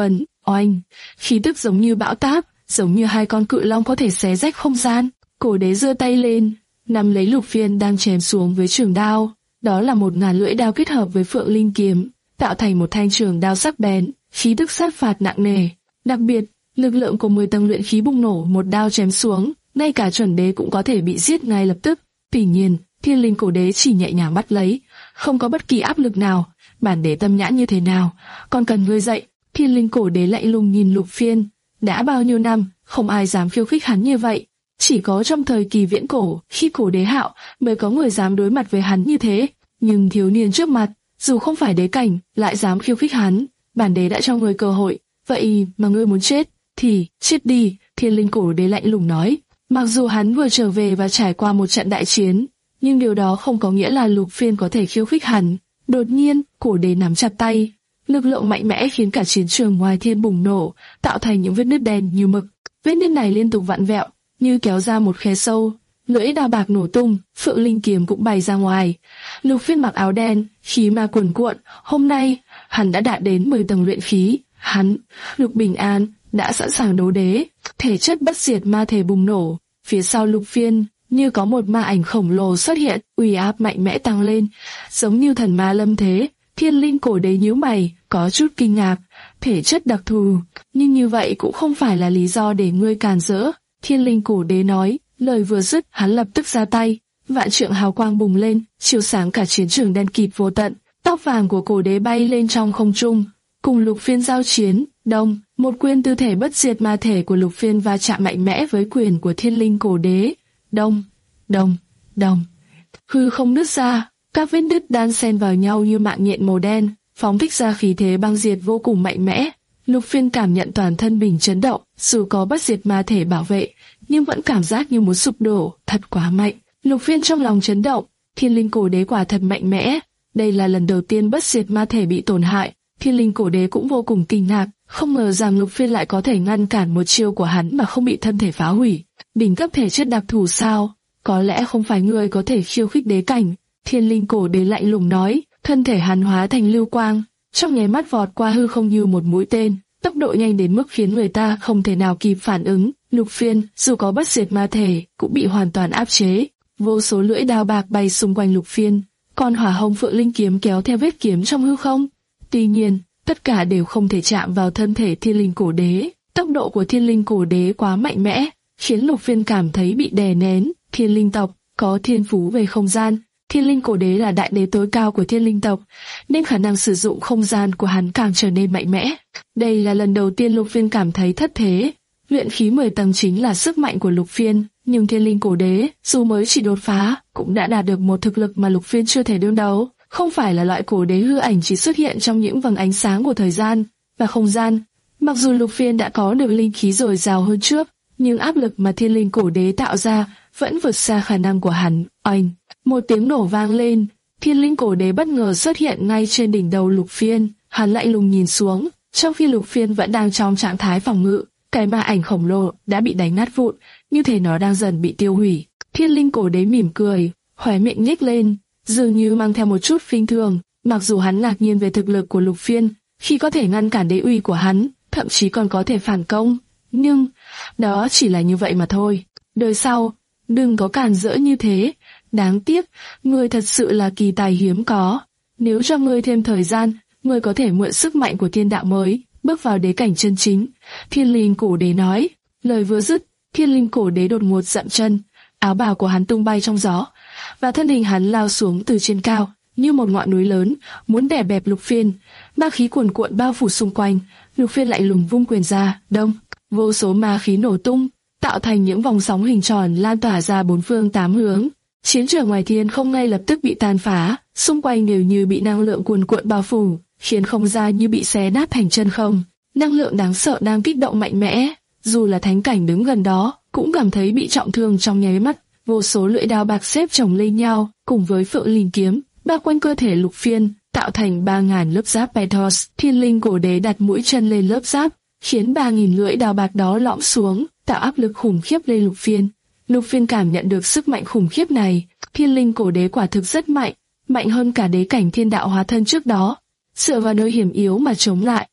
Oanh, khí tức giống như bão táp, giống như hai con cự long có thể xé rách không gian. Cổ đế giơ tay lên, nắm lấy Lục Phiên đang chém xuống với trường đao. Đó là một ngàn lưỡi đao kết hợp với phượng linh kiếm, tạo thành một thanh trường đao sắc bén, khí tức sát phạt nặng nề. Đặc biệt, lực lượng của mười tầng luyện khí bùng nổ, một đao chém xuống, ngay cả chuẩn đế cũng có thể bị giết ngay lập tức. Tuy nhiên, Thiên Linh cổ đế chỉ nhẹ nhàng bắt lấy, không có bất kỳ áp lực nào. Bản đế tâm nhãn như thế nào, còn cần ngươi dạy. Thiên Linh cổ đế lạnh lùng nhìn Lục Phiên. Đã bao nhiêu năm, không ai dám khiêu khích hắn như vậy. Chỉ có trong thời kỳ viễn cổ, khi cổ đế hạo, mới có người dám đối mặt với hắn như thế. Nhưng thiếu niên trước mặt, dù không phải đế cảnh, lại dám khiêu khích hắn. Bản đế đã cho ngươi cơ hội, vậy mà ngươi muốn chết, thì chết đi. Thiên Linh cổ đế lạnh lùng nói. Mặc dù hắn vừa trở về và trải qua một trận đại chiến, nhưng điều đó không có nghĩa là Lục Phiên có thể khiêu khích hắn. Đột nhiên, cổ đế nắm chặt tay, lực lượng mạnh mẽ khiến cả chiến trường ngoài thiên bùng nổ, tạo thành những vết nứt đen như mực. Vết nứt này liên tục vặn vẹo, như kéo ra một khe sâu. Lưỡi đao bạc nổ tung, phượng linh kiếm cũng bay ra ngoài. Lục Phiên mặc áo đen, khí ma cuồn cuộn. Hôm nay, hắn đã đạt đến mười tầng luyện khí. Hắn, Lục Bình An, đã sẵn sàng đấu đế. Thể chất bất diệt ma thể bùng nổ. Phía sau Lục Phiên, như có một ma ảnh khổng lồ xuất hiện, uy áp mạnh mẽ tăng lên, giống như thần ma lâm thế. Thiên Linh cổ đế nhíu mày, có chút kinh ngạc. Thể chất đặc thù, nhưng như vậy cũng không phải là lý do để ngươi càn rỡ. Thiên Linh cổ đế nói. Lời vừa dứt, hắn lập tức ra tay, vạn trượng hào quang bùng lên, chiếu sáng cả chiến trường đen kịt vô tận. Tóc vàng của cổ đế bay lên trong không trung, cùng Lục Phiên giao chiến. Đông, một quyền tư thể bất diệt ma thể của Lục Phiên va chạm mạnh mẽ với quyền của Thiên Linh cổ đế. Đông, đông, đông. Hư không nứt ra, các vết nứt đan xen vào nhau như mạng nhện màu đen, phóng thích ra khí thế băng diệt vô cùng mạnh mẽ. Lục Phiên cảm nhận toàn thân mình chấn động, dù có bất diệt ma thể bảo vệ, nhưng vẫn cảm giác như muốn sụp đổ, thật quá mạnh. Lục Phiên trong lòng chấn động, Thiên Linh cổ đế quả thật mạnh mẽ. Đây là lần đầu tiên bất diệt ma thể bị tổn hại. Thiên Linh cổ đế cũng vô cùng kinh ngạc, không ngờ rằng Lục Phiên lại có thể ngăn cản một chiêu của hắn mà không bị thân thể phá hủy. Đỉnh cấp thể chất đặc thù sao? Có lẽ không phải người có thể khiêu khích đế cảnh. Thiên Linh cổ đế lạnh lùng nói, thân thể hắn hóa thành lưu quang, trong nháy mắt vọt qua hư không như một mũi tên, tốc độ nhanh đến mức khiến người ta không thể nào kịp phản ứng. Lục Phiên, dù có bất diệt ma thể, cũng bị hoàn toàn áp chế. Vô số lưỡi đao bạc bay xung quanh Lục Phiên, còn hỏa hồng phượng linh kiếm kéo theo vết kiếm trong hư không. Tuy nhiên, tất cả đều không thể chạm vào thân thể Thiên Linh cổ đế. Tốc độ của Thiên Linh cổ đế quá mạnh mẽ, khiến Lục Phiên cảm thấy bị đè nén. Thiên Linh tộc có thiên phú về không gian. Thiên Linh cổ đế là đại đế tối cao của Thiên Linh tộc, nên khả năng sử dụng không gian của hắn càng trở nên mạnh mẽ. Đây là lần đầu tiên Lục Phiên cảm thấy thất thế. Luyện khí mười tầng chính là sức mạnh của Lục Phiên, nhưng Thiên Linh cổ đế, dù mới chỉ đột phá, cũng đã đạt được một thực lực mà Lục Phiên chưa thể đương đấu. Không phải là loại cổ đế hư ảnh chỉ xuất hiện trong những vầng ánh sáng của thời gian và không gian. Mặc dù Lục Phiên đã có được linh khí dồi dào hơn trước, nhưng áp lực mà Thiên Linh cổ đế tạo ra vẫn vượt xa khả năng của hắn. Oanh! Một tiếng nổ vang lên, Thiên Linh cổ đế bất ngờ xuất hiện ngay trên đỉnh đầu Lục Phiên. Hắn lạnh lùng nhìn xuống, trong khi Lục Phiên vẫn đang trong trạng thái phòng ngự, cái ma ảnh khổng lồ đã bị đánh nát vụn, như thể nó đang dần bị tiêu hủy. Thiên Linh cổ đế mỉm cười, khóe miệng nhếch lên, dường như mang theo một chút khinh thường. Mặc dù hắn ngạc nhiên về thực lực của Lục Phiên, khi có thể ngăn cản đế uy của hắn, thậm chí còn có thể phản công, nhưng đó chỉ là như vậy mà thôi. Đời sau, đừng có càn rỡ như thế. Đáng tiếc, ngươi thật sự là kỳ tài hiếm có. Nếu cho ngươi thêm thời gian, ngươi có thể mượn sức mạnh của thiên đạo mới, bước vào đế cảnh chân chính. Thiên Linh cổ đế nói. Lời vừa dứt, Thiên Linh cổ đế đột ngột dậm chân, áo bào của hắn tung bay trong gió, và thân hình hắn lao xuống từ trên cao, như một ngọn núi lớn, muốn đè bẹp Lục Phiên. Ma khí cuồn cuộn bao phủ xung quanh. Lục Phiên lạnh lùng vung quyền ra, đông, vô số ma khí nổ tung, tạo thành những vòng sóng hình tròn lan tỏa ra bốn phương tám hướng. Chiến trường ngoài thiên không ngay lập tức bị tàn phá, xung quanh đều như bị năng lượng cuồn cuộn bao phủ, khiến không gian như bị xé nát thành chân không. Năng lượng đáng sợ đang kích động mạnh mẽ, dù là thánh cảnh đứng gần đó, cũng cảm thấy bị trọng thương trong nháy mắt. Vô số lưỡi đao bạc xếp chồng lên nhau, cùng với phượng linh kiếm, bao quanh cơ thể Lục Phiên, tạo thành ba ngàn lớp giáp Petos. Thiên Linh cổ đế đặt mũi chân lên lớp giáp, khiến ba nghìn lưỡi đao bạc đó lõm xuống, tạo áp lực khủng khiếp lên Lục Phiên. Lục Phiên cảm nhận được sức mạnh khủng khiếp này. Thiên Linh cổ đế quả thực rất mạnh, mạnh hơn cả đế cảnh thiên đạo hóa thân trước đó. Dựa vào nơi hiểm yếu mà chống lại,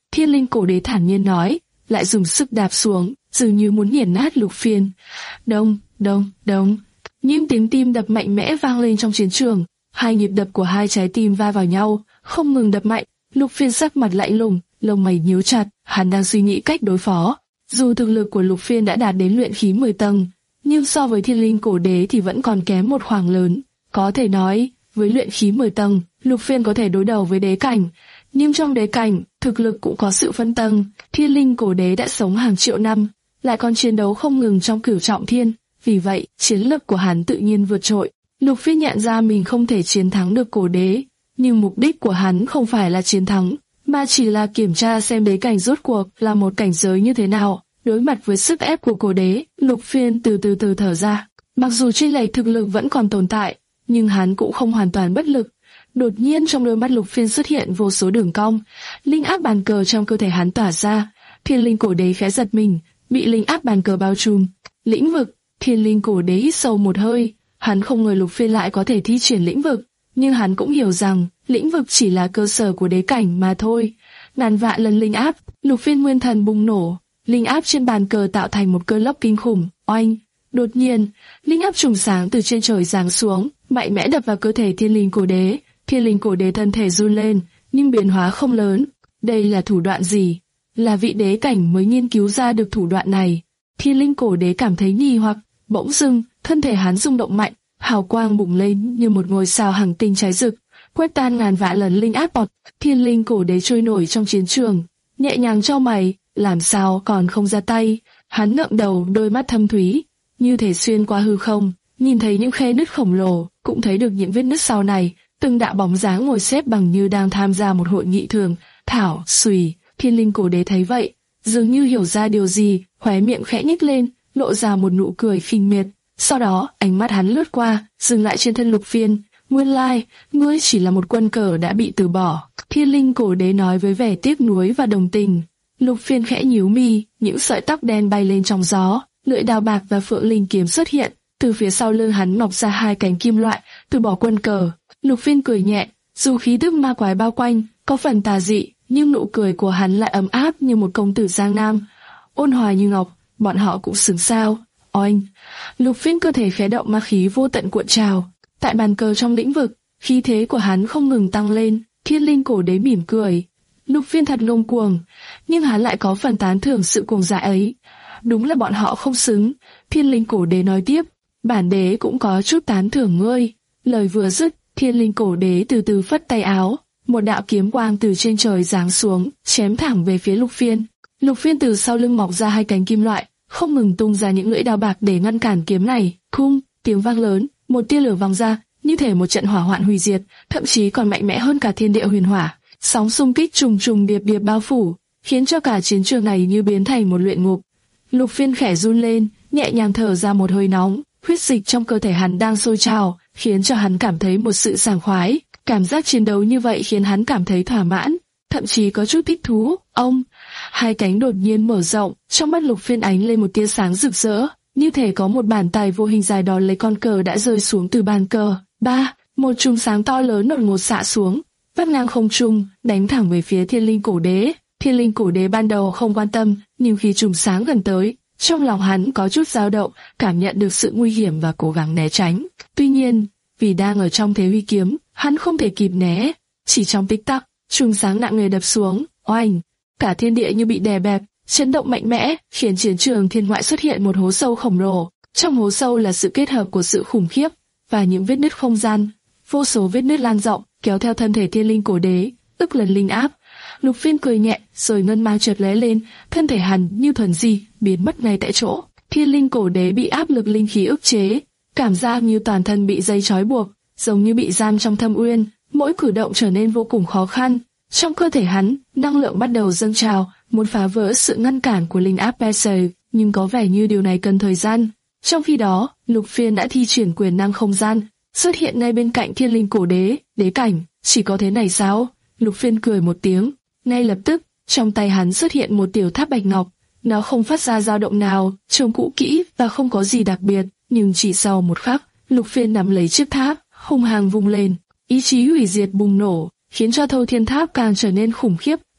Thiên linh cổ đế thản nhiên nói, lại dùng sức đạp xuống, dường như muốn nghiền nát Lục Phiên. Đông, đông, đông. Những tiếng tim đập mạnh mẽ vang lên trong chiến trường, hai nhịp đập của hai trái tim va vào nhau, không ngừng đập mạnh. Lục Phiên sắc mặt lạnh lùng, lông mày nhíu chặt, hắn đang suy nghĩ cách đối phó. Dù thực lực của Lục Phiên đã đạt đến luyện khí mười tầng, nhưng so với Thiên linh cổ đế thì vẫn còn kém một khoảng lớn. Có thể nói, với luyện khí mười tầng, Lục Phiên có thể đối đầu với đế cảnh, nhưng trong đế cảnh, thực lực cũng có sự phân tầng. Thiên linh cổ đế đã sống hàng triệu năm, lại còn chiến đấu không ngừng trong cửu trọng thiên, vì vậy chiến lực của hắn tự nhiên vượt trội. Lục Phiên nhận ra mình không thể chiến thắng được cổ đế, nhưng mục đích của hắn không phải là chiến thắng, mà chỉ là kiểm tra xem đế cảnh rốt cuộc là một cảnh giới như thế nào. Đối mặt với sức ép của cổ đế, Lục Phiên từ từ từ thở ra. Mặc dù chênh lệch thực lực vẫn còn tồn tại, nhưng hắn cũng không hoàn toàn bất lực. Đột nhiên trong đôi mắt Lục Phiên xuất hiện vô số đường cong, linh áp bàn cờ trong cơ thể hắn tỏa ra. Thiên linh cổ đế khẽ giật mình, bị linh áp bàn cờ bao trùm. Lĩnh vực. Thiên linh cổ đế hít sâu một hơi, hắn không ngờ Lục Phiên lại có thể thi triển lĩnh vực, nhưng hắn cũng hiểu rằng lĩnh vực chỉ là cơ sở của đế cảnh mà thôi. Ngàn vạn lần linh áp, Lục Phiên nguyên thần bùng nổ, linh áp trên bàn cờ tạo thành một cơn lốc kinh khủng. Oanh! Đột nhiên, linh áp trùng sáng từ trên trời giáng xuống, mạnh mẽ đập vào cơ thể thiên linh cổ đế. Thiên linh cổ đế thân thể run lên, nhưng biến hóa không lớn. Đây là thủ đoạn gì? Là vị đế cảnh mới nghiên cứu ra được thủ đoạn này. Thiên linh cổ đế cảm thấy nghi hoặc, bỗng dưng, thân thể hắn rung động mạnh, hào quang bùng lên như một ngôi sao hành tinh cháy rực, quét tan ngàn vạn lần linh áp bọt. Thiên linh cổ đế trôi nổi trong chiến trường, nhẹ nhàng chau mày, làm sao còn không ra tay. Hắn ngẩng đầu, đôi mắt thâm thúy, như thể xuyên qua hư không, nhìn thấy những khe nứt khổng lồ, cũng thấy được những vết nứt sau này. Từng đạo bóng dáng ngồi xếp bằng như đang tham gia một hội nghị thường. Thảo, xùy. Thiên linh cổ đế thấy vậy, dường như hiểu ra điều gì, khóe miệng khẽ nhếch lên, lộ ra một nụ cười khinh miệt. Sau đó, ánh mắt hắn lướt qua, dừng lại trên thân Lục Phiên. Nguyên lai, ngươi chỉ là một quân cờ đã bị từ bỏ. Thiên linh cổ đế nói với vẻ tiếc nuối và đồng tình. Lục Phiên khẽ nhíu mi, những sợi tóc đen bay lên trong gió, lưỡi đao bạc và phượng linh kiếm xuất hiện. Từ phía sau lưng hắn mọc ra hai cánh kim loại, từ bỏ quân cờ. Lục Phiên cười nhẹ, dù khí tức ma quái bao quanh, có phần tà dị, nhưng nụ cười của hắn lại ấm áp như một công tử Giang Nam, ôn hòa như ngọc. Bọn họ cũng xứng sao. Oanh! Lục Phiên cơ thể khẽ động, ma khí vô tận cuộn trào. Tại bàn cờ trong lĩnh vực, khí thế của hắn không ngừng tăng lên. Thiên linh cổ đế mỉm cười. Lục Phiên thật ngông cuồng, nhưng hắn lại có phần tán thưởng sự cuồng dại ấy. Đúng là bọn họ không xứng. Thiên linh cổ đế nói tiếp, bản đế cũng có chút tán thưởng ngươi. Lời vừa dứt, thiên linh cổ đế từ từ phất tay áo, một đạo kiếm quang từ trên trời giáng xuống, chém thẳng về phía Lục Phiên. Lục Phiên từ sau lưng mọc ra hai cánh kim loại, không ngừng tung ra những lưỡi đao bạc để ngăn cản kiếm này. Khung, tiếng vang lớn, một tia lửa vang ra, như thể một trận hỏa hoạn hủy diệt, thậm chí còn mạnh mẽ hơn cả thiên địa huyền hỏa. Sóng xung kích trùng trùng điệp điệp bao phủ, khiến cho cả chiến trường này như biến thành một luyện ngục. Lục Phiên khẽ run lên, nhẹ nhàng thở ra một hơi nóng, huyết dịch trong cơ thể hắn đang sôi trào, khiến cho hắn cảm thấy một sự sảng khoái. Cảm giác chiến đấu như vậy khiến hắn cảm thấy thỏa mãn, thậm chí có chút thích thú. Ông, hai cánh đột nhiên mở rộng, trong mắt Lục Phiên ánh lên một tia sáng rực rỡ, như thể có một bàn tay vô hình dài đón lấy con cờ đã rơi xuống từ bàn cờ. Ba, một chùm sáng to lớn đột ngột xạ xuống, vắt ngang không trung, đánh thẳng về phía thiên linh cổ đế. Thiên linh cổ đế ban đầu không quan tâm, nhưng khi chùm sáng gần tới, trong lòng hắn có chút dao động, cảm nhận được sự nguy hiểm và cố gắng né tránh. Tuy nhiên, vì đang ở trong thế huy kiếm, hắn không thể kịp né. Chỉ trong tích tắc, chùm sáng nặng nề đập xuống, oanh, cả thiên địa như bị đè bẹp, chấn động mạnh mẽ, khiến chiến trường thiên ngoại xuất hiện một hố sâu khổng lồ. Trong hố sâu là sự kết hợp của sự khủng khiếp và những vết nứt không gian. Vô số vết nứt lan rộng, kéo theo thân thể thiên linh cổ đế, ức lần linh áp. Lục Phiên cười nhẹ, rồi ngân mang chợt lóe lên, thân thể hắn như thuần di, biến mất ngay tại chỗ. Thiên linh cổ đế bị áp lực linh khí ức chế, cảm giác như toàn thân bị dây trói buộc, giống như bị giam trong thâm uyên, mỗi cử động trở nên vô cùng khó khăn. Trong cơ thể hắn, năng lượng bắt đầu dâng trào, muốn phá vỡ sự ngăn cản của linh áp Perse, nhưng có vẻ như điều này cần thời gian. Trong khi đó, Lục Phiên đã thi triển quyền năng không gian, xuất hiện ngay bên cạnh thiên linh cổ đế, đế cảnh. Chỉ có thế này sao? Lục Phiên cười một tiếng, ngay lập tức, trong tay hắn xuất hiện một tiểu tháp bạch ngọc. Nó không phát ra dao động nào, trông cũ kỹ và không có gì đặc biệt, nhưng chỉ sau một khắc, Lục Phiên nắm lấy chiếc tháp, hung hăng vung lên, ý chí hủy diệt bùng nổ, khiến cho thâu thiên tháp càng trở nên khủng khiếp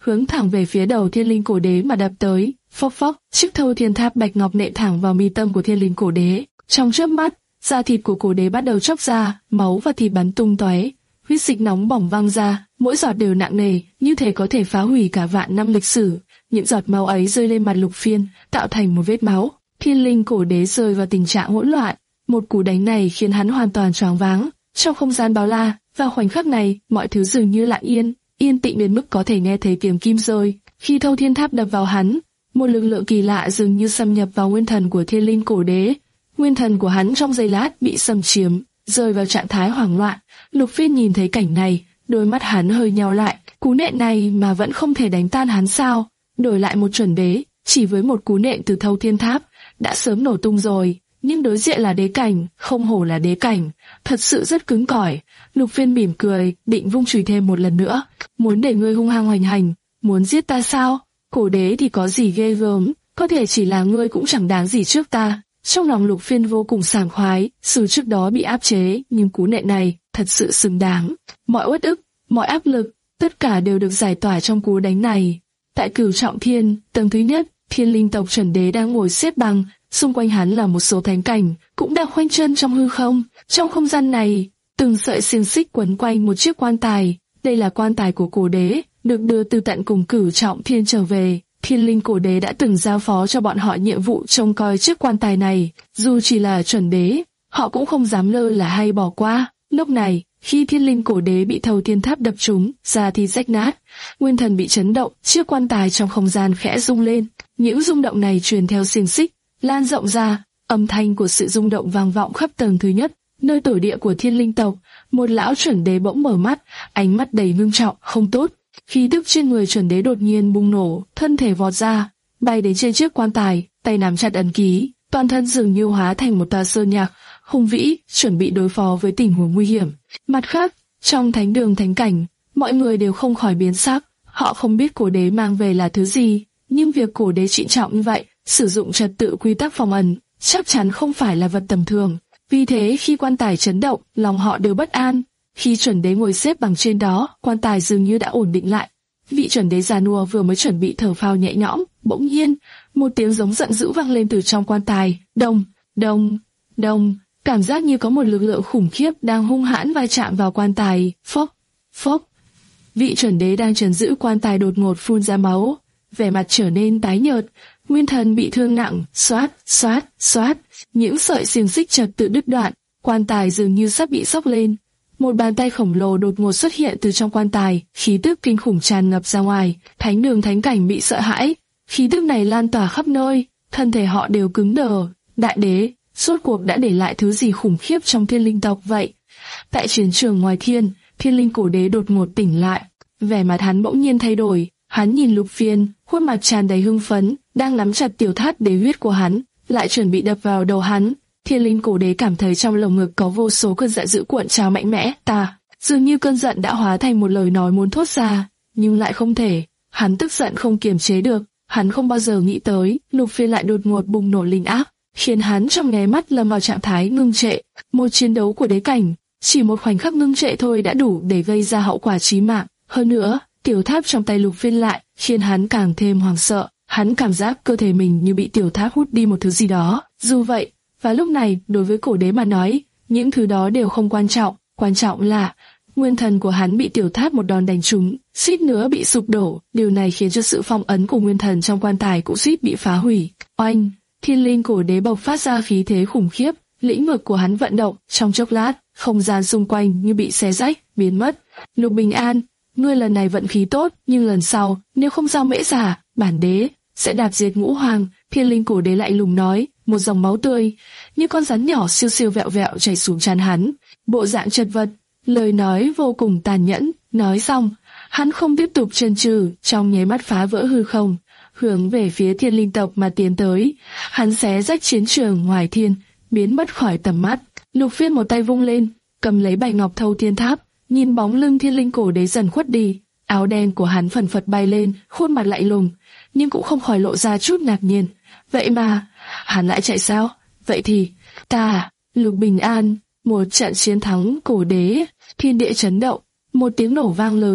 hướng thẳng về phía đầu Thiên Linh Cổ Đế mà đập tới. Phốc phốc, chiếc thâu thiên tháp bạch ngọc nện thẳng vào mi tâm của Thiên Linh Cổ Đế. Trong chớp mắt, da thịt của cổ đế bắt đầu chóc ra, máu và thịt bắn tung tóe, huyết dịch nóng bỏng văng ra, mỗi giọt đều nặng nề, như thể có thể phá hủy cả vạn năm lịch sử. Những giọt máu ấy rơi lên mặt Lục Phiên, tạo thành một vết máu. Thiên Linh Cổ Đế rơi vào tình trạng hỗn loạn. Một cú đánh này khiến hắn hoàn toàn choáng váng. Trong không gian bao la, vào khoảnh khắc này, mọi thứ dường như lặng yên, yên tĩnh đến mức có thể nghe thấy tiếng kim rơi. Khi thâu thiên tháp đập vào hắn, một lực lượng kỳ lạ dường như xâm nhập vào nguyên thần của Thiên Linh Cổ Đế. Nguyên thần của hắn trong giây lát bị xâm chiếm, rơi vào trạng thái hoảng loạn. Lục Phiên nhìn thấy cảnh này, đôi mắt hắn hơi nheo lại. Cú nện này mà vẫn không thể đánh tan hắn sao? Đổi lại một chuẩn đế, chỉ với một cú nện từ thâu thiên tháp, đã sớm nổ tung rồi. Nhưng đối diện là đế cảnh, không hổ là đế cảnh, thật sự rất cứng cỏi. Lục Phiên mỉm cười, định vung chùy thêm một lần nữa. Muốn để ngươi hung hăng hoành hành, muốn giết ta sao? Cổ đế thì có gì ghê gớm, có thể chỉ là ngươi cũng chẳng đáng gì trước ta. Trong lòng Lục Phiên vô cùng sảng khoái, dù trước đó bị áp chế, nhưng cú nện này thật sự xứng đáng. Mọi uất ức, mọi áp lực, tất cả đều được giải tỏa trong cú đánh này. Tại Cửu Trọng Thiên, tầng thứ nhất, Thiên Linh tộc chuẩn đế đang ngồi xếp bằng, xung quanh hắn là một số thánh cảnh, cũng đang khoanh chân trong hư không. Trong không gian này, từng sợi xiềng xích quấn quanh một chiếc quan tài. Đây là quan tài của cổ đế, được đưa từ tận cùng Cửu Trọng Thiên trở về. Thiên Linh Cổ Đế đã từng giao phó cho bọn họ nhiệm vụ trông coi chiếc quan tài này, dù chỉ là chuẩn đế, họ cũng không dám lơ là hay bỏ qua. Lúc này, khi Thiên Linh Cổ Đế bị thâu thiên tháp đập trúng, da thịt rách nát, nguyên thần bị chấn động, chiếc quan tài trong không gian khẽ rung lên. Những rung động này truyền theo xiềng xích, lan rộng ra, âm thanh của sự rung động vang vọng khắp tầng thứ nhất, nơi tổ địa của Thiên Linh tộc. Một lão chuẩn đế bỗng mở mắt, ánh mắt đầy ngưng trọng, không tốt. Khí tức trên người chuẩn đế đột nhiên bùng nổ, thân thể vọt ra, bay đến trên chiếc quan tài, tay nắm chặt ấn ký, toàn thân dường như hóa thành một tòa sơn nhạc, hùng vĩ, chuẩn bị đối phó với tình huống nguy hiểm. Mặt khác, trong thánh đường thánh cảnh, mọi người đều không khỏi biến sắc, họ không biết cổ đế mang về là thứ gì, nhưng việc cổ đế trịnh trọng như vậy, sử dụng trật tự quy tắc phòng ẩn, chắc chắn không phải là vật tầm thường. Vì thế khi quan tài chấn động, lòng họ đều bất an. Khi chuẩn đế ngồi xếp bằng trên đó, quan tài dường như đã ổn định lại. Vị chuẩn đế già nua vừa mới chuẩn bị thở phào nhẹ nhõm, bỗng nhiên, một tiếng giống giận dữ vang lên từ trong quan tài. Đông, đông, đông, cảm giác như có một lực lượng khủng khiếp đang hung hãn va chạm vào quan tài. Phốc, phốc. Vị chuẩn đế đang trấn giữ quan tài đột ngột phun ra máu, vẻ mặt trở nên tái nhợt, nguyên thần bị thương nặng, xoát, xoát, xoát, những sợi xiềng xích chợt tự đứt đoạn, quan tài dường như sắp bị xốc lên. Một bàn tay khổng lồ đột ngột xuất hiện từ trong quan tài, khí tức kinh khủng tràn ngập ra ngoài, thánh đường thánh cảnh bị sợ hãi, khí tức này lan tỏa khắp nơi, thân thể họ đều cứng đờ. Đại đế, rốt cuộc đã để lại thứ gì khủng khiếp trong Thiên Linh tộc vậy? Tại chiến trường ngoài thiên, Thiên Linh Cổ Đế đột ngột tỉnh lại, vẻ mặt hắn bỗng nhiên thay đổi, hắn nhìn Lục Phiên, khuôn mặt tràn đầy hưng phấn, đang nắm chặt tiểu thát đế huyết của hắn, lại chuẩn bị đập vào đầu hắn. Thiên Linh Cổ Đế cảm thấy trong lồng ngực có vô số cơn giận dữ cuộn trào mạnh mẽ, ta, dường như cơn giận đã hóa thành một lời nói muốn thốt ra, nhưng lại không thể. Hắn tức giận không kiềm chế được, hắn không bao giờ nghĩ tới, Lục Phiên lại đột ngột bùng nổ linh áp, khiến hắn trong nháy mắt lâm vào trạng thái ngưng trệ. Một chiến đấu của đế cảnh, chỉ một khoảnh khắc ngưng trệ thôi đã đủ để gây ra hậu quả chí mạng. Hơn nữa, tiểu tháp trong tay Lục Phiên lại khiến hắn càng thêm hoảng sợ. Hắn cảm giác cơ thể mình như bị tiểu tháp hút đi một thứ gì đó. Dù vậy, và lúc này, đối với cổ đế mà nói, những thứ đó đều không quan trọng, quan trọng là nguyên thần của hắn bị tiểu tháp một đòn đánh trúng, suýt nữa bị sụp đổ. Điều này khiến cho sự phong ấn của nguyên thần trong quan tài cũng suýt bị phá hủy. Oanh! Thiên Linh Cổ Đế bộc phát ra khí thế khủng khiếp, lĩnh vực của hắn vận động, trong chốc lát, không gian xung quanh như bị xé rách, biến mất. Lục Bình An, ngươi lần này vận khí tốt, nhưng lần sau, nếu không giao mễ giả, bản đế sẽ đạp diệt ngũ hoàng. Thiên Linh Cổ Đế lạnh lùng nói, một dòng máu tươi như con rắn nhỏ siêu siêu vẹo vẹo chảy xuống trán hắn, bộ dạng chật vật, lời nói vô cùng tàn nhẫn. Nói xong, hắn không tiếp tục chần chừ, trong nháy mắt phá vỡ hư không, hướng về phía Thiên Linh tộc mà tiến tới. Hắn xé rách chiến trường ngoài thiên, biến mất khỏi tầm mắt. Lục Phiên một tay vung lên, cầm lấy bạch ngọc thâu thiên tháp, nhìn bóng lưng Thiên Linh Cổ Đế dần khuất đi, áo đen của hắn phần phật bay lên, khuôn mặt lạnh lùng, nhưng cũng không khỏi lộ ra chút ngạc nhiên. Vậy mà, hắn lại chạy sao? Vậy thì, ta, Lục Bình An, một trận chiến thắng cổ đế, thiên địa chấn động, một tiếng nổ vang lớn,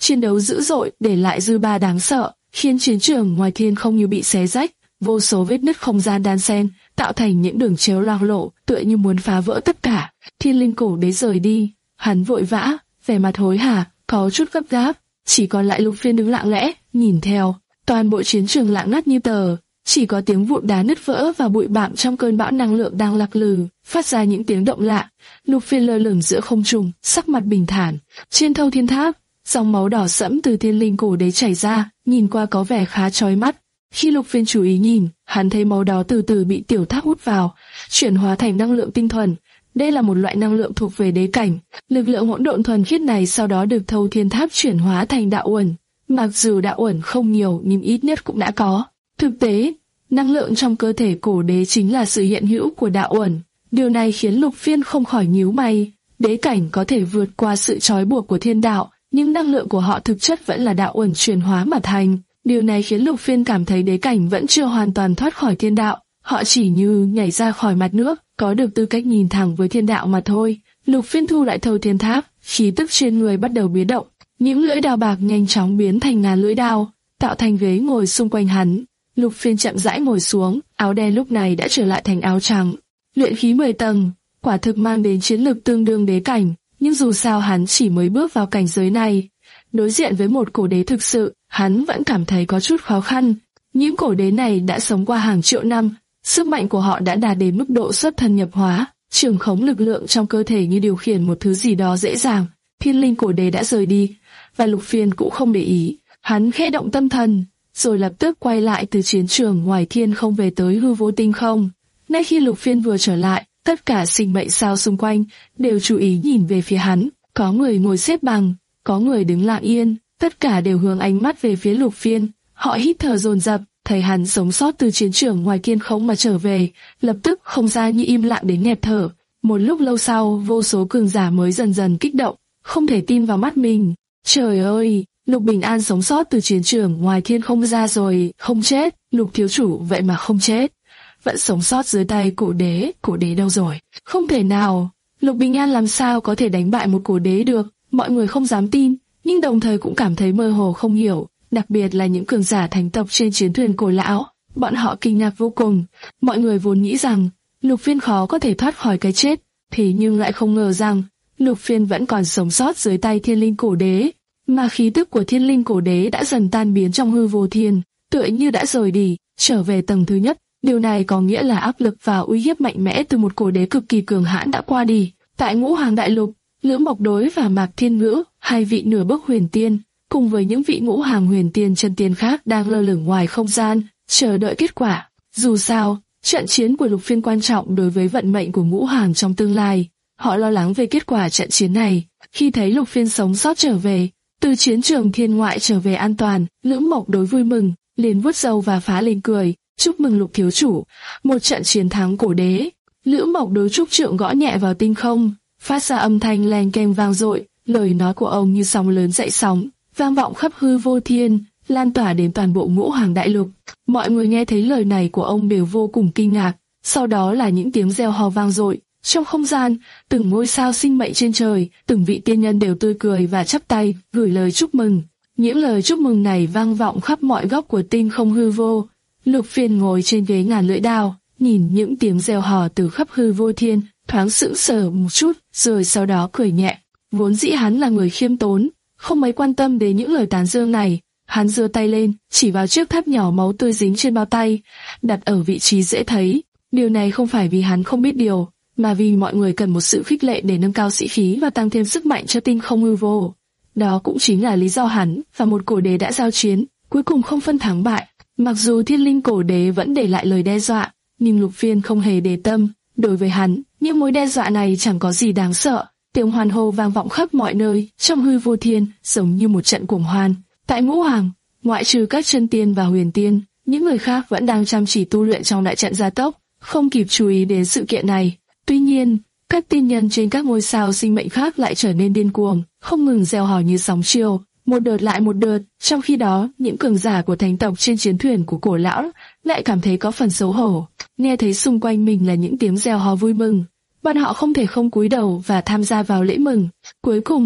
Chiến đấu dữ dội để lại dư ba đáng sợ, khiến chiến trường ngoài thiên không như bị xé rách, vô số vết nứt không gian đan xen, tạo thành những đường chéo loang lổ, tựa như muốn phá vỡ tất cả. Thiên linh cổ đế rời đi, hắn vội vã, vẻ mặt hối hả, có chút gấp gáp, chỉ còn lại Lục Phiên đứng lặng lẽ, nhìn theo. Toàn bộ chiến trường lặng ngắt như tờ, chỉ có tiếng vụn đá nứt vỡ và bụi bặm trong cơn bão năng lượng đang lắc lư, phát ra những tiếng động lạ. Lục Phiên lơ lửng giữa không trung, sắc mặt bình thản. Trên thâu thiên tháp, dòng máu đỏ sẫm từ thiên linh cổ đế chảy ra, nhìn qua có vẻ khá chói mắt. Khi Lục Phiên chú ý nhìn, hắn thấy máu đó từ từ bị tiểu tháp hút vào, chuyển hóa thành năng lượng tinh thuần. Đây là một loại năng lượng thuộc về đế cảnh. Lực lượng hỗn độn thuần khiết này sau đó được thâu thiên tháp chuyển hóa thành đạo uẩn. Mặc dù đạo uẩn không nhiều nhưng ít nhất cũng đã có. Thực tế, năng lượng trong cơ thể cổ đế chính là sự hiện hữu của đạo uẩn. Điều này khiến Lục Phiên không khỏi nhíu mày. Đế cảnh có thể vượt qua sự trói buộc của thiên đạo, nhưng năng lượng của họ thực chất vẫn là đạo uẩn chuyển hóa mà thành. Điều này khiến Lục Phiên cảm thấy đế cảnh vẫn chưa hoàn toàn thoát khỏi thiên đạo. Họ chỉ như nhảy ra khỏi mặt nước, có được tư cách nhìn thẳng với thiên đạo mà thôi. Lục Phiên thu lại thâu thiên tháp, khí tức trên người bắt đầu biến động. Những lưỡi đao bạc nhanh chóng biến thành ngàn lưỡi đao, tạo thành ghế ngồi xung quanh hắn. Lục Phiên chậm rãi ngồi xuống, áo đen lúc này đã trở lại thành áo trắng. Luyện khí mười tầng, quả thực mang đến chiến lực tương đương đế cảnh, nhưng dù sao hắn chỉ mới bước vào cảnh giới này. Đối diện với một cổ đế thực sự, hắn vẫn cảm thấy có chút khó khăn. Những cổ đế này đã sống qua hàng triệu năm, sức mạnh của họ đã đạt đến mức độ xuất thần nhập hóa, trường khống lực lượng trong cơ thể như điều khiển một thứ gì đó dễ dàng. Thiên linh cổ đế đã rời đi, và Lục Phiên cũng không để ý. Hắn khẽ động tâm thần, rồi lập tức quay lại từ chiến trường ngoài thiên không về tới hư vô tinh không. Ngay khi Lục Phiên vừa trở lại, tất cả sinh mệnh sao xung quanh đều chú ý nhìn về phía hắn. Có người ngồi xếp bằng, có người đứng lặng yên, tất cả đều hướng ánh mắt về phía Lục Phiên. Họ hít thở dồn dập, thấy hắn sống sót từ chiến trường ngoài thiên không mà trở về, lập tức không gian như im lặng đến nghẹt thở. Một lúc lâu sau, vô số cường giả mới dần dần kích động, không thể tin vào mắt mình. Trời ơi, Lục Bình An sống sót từ chiến trường ngoài thiên không ra rồi, không chết. Lục thiếu chủ vậy mà không chết, vẫn sống sót dưới tay cổ đế. Cổ đế đâu rồi? Không thể nào, Lục Bình An làm sao có thể đánh bại một cổ đế được? Mọi người không dám tin, nhưng đồng thời cũng cảm thấy mơ hồ không hiểu, đặc biệt là những cường giả thánh tộc trên chiến thuyền cổ lão. Bọn họ kinh ngạc vô cùng. Mọi người vốn nghĩ rằng Lục Phiên khó có thể thoát khỏi cái chết, thế nhưng lại không ngờ rằng Lục Phiên vẫn còn sống sót dưới tay thiên linh cổ đế, mà khí tức của thiên linh cổ đế đã dần tan biến trong hư vô thiên, tựa như đã rời đi, trở về tầng thứ nhất. Điều này có nghĩa là áp lực và uy hiếp mạnh mẽ từ một cổ đế cực kỳ cường hãn đã qua đi. Tại Ngũ Hoàng Đại Lục, Lữ Mộc Đối và Mạc Thiên Ngữ, hai vị nửa bước huyền tiên, cùng với những vị ngũ hàng huyền tiên chân tiên khác đang lơ lửng ngoài không gian, chờ đợi kết quả. Dù sao, trận chiến của Lục Phiên quan trọng đối với vận mệnh của ngũ hàng trong tương lai. Họ lo lắng về kết quả trận chiến này. Khi thấy Lục Phiên sống sót trở về, từ chiến trường thiên ngoại trở về an toàn, Lữ Mộc Đối vui mừng, liền vuốt râu và phá lên cười, chúc mừng Lục thiếu chủ, một trận chiến thắng cổ đế. Lữ Mộc Đối trúc trượng gõ nhẹ vào tinh không, phát ra âm thanh leng keng vang dội. Lời nói của ông như sóng lớn dậy sóng, vang vọng khắp hư vô thiên, lan tỏa đến toàn bộ Ngũ Hoàng Đại Lục. Mọi người nghe thấy lời này của ông đều vô cùng kinh ngạc. Sau đó là những tiếng reo hò vang dội. Trong không gian, từng ngôi sao sinh mệnh trên trời, từng vị tiên nhân đều tươi cười và chắp tay, gửi lời chúc mừng. Những lời chúc mừng này vang vọng khắp mọi góc của tinh không hư vô. Lục Phiên ngồi trên ghế ngàn lưỡi đao, nhìn những tiếng reo hò từ khắp hư vô thiên, thoáng sững sờ một chút, rồi sau đó cười nhẹ. Vốn dĩ hắn là người khiêm tốn, không mấy quan tâm đến những lời tán dương này. Hắn giơ tay lên, chỉ vào chiếc tháp nhỏ máu tươi dính trên bao tay, đặt ở vị trí dễ thấy. Điều này không phải vì hắn không biết điều, mà vì mọi người cần một sự khích lệ để nâng cao sĩ khí và tăng thêm sức mạnh cho tinh không hư vô. Đó cũng chính là lý do hắn và một cổ đế đã giao chiến, cuối cùng không phân thắng bại. Mặc dù thiên linh cổ đế vẫn để lại lời đe dọa, nhưng Lục Phiên không hề để tâm. Đối với hắn, những mối đe dọa này chẳng có gì đáng sợ. Tiếng hoan hô vang vọng khắp mọi nơi, trong hư vô thiên, giống như một trận cuồng hoan. Tại Ngũ Hoàng, ngoại trừ các chân tiên và huyền tiên, những người khác vẫn đang chăm chỉ tu luyện trong đại trận gia tốc, không kịp chú ý đến sự kiện này. Tuy nhiên, các tiên nhân trên các ngôi sao sinh mệnh khác lại trở nên điên cuồng, không ngừng reo hò như sóng chiều, một đợt lại một đợt. Trong khi đó, những cường giả của thánh tộc trên chiến thuyền của cổ lão lại cảm thấy có phần xấu hổ, nghe thấy xung quanh mình là những tiếng reo hò vui mừng. Bọn họ không thể không cúi đầu và tham gia vào lễ mừng. Cuối cùng,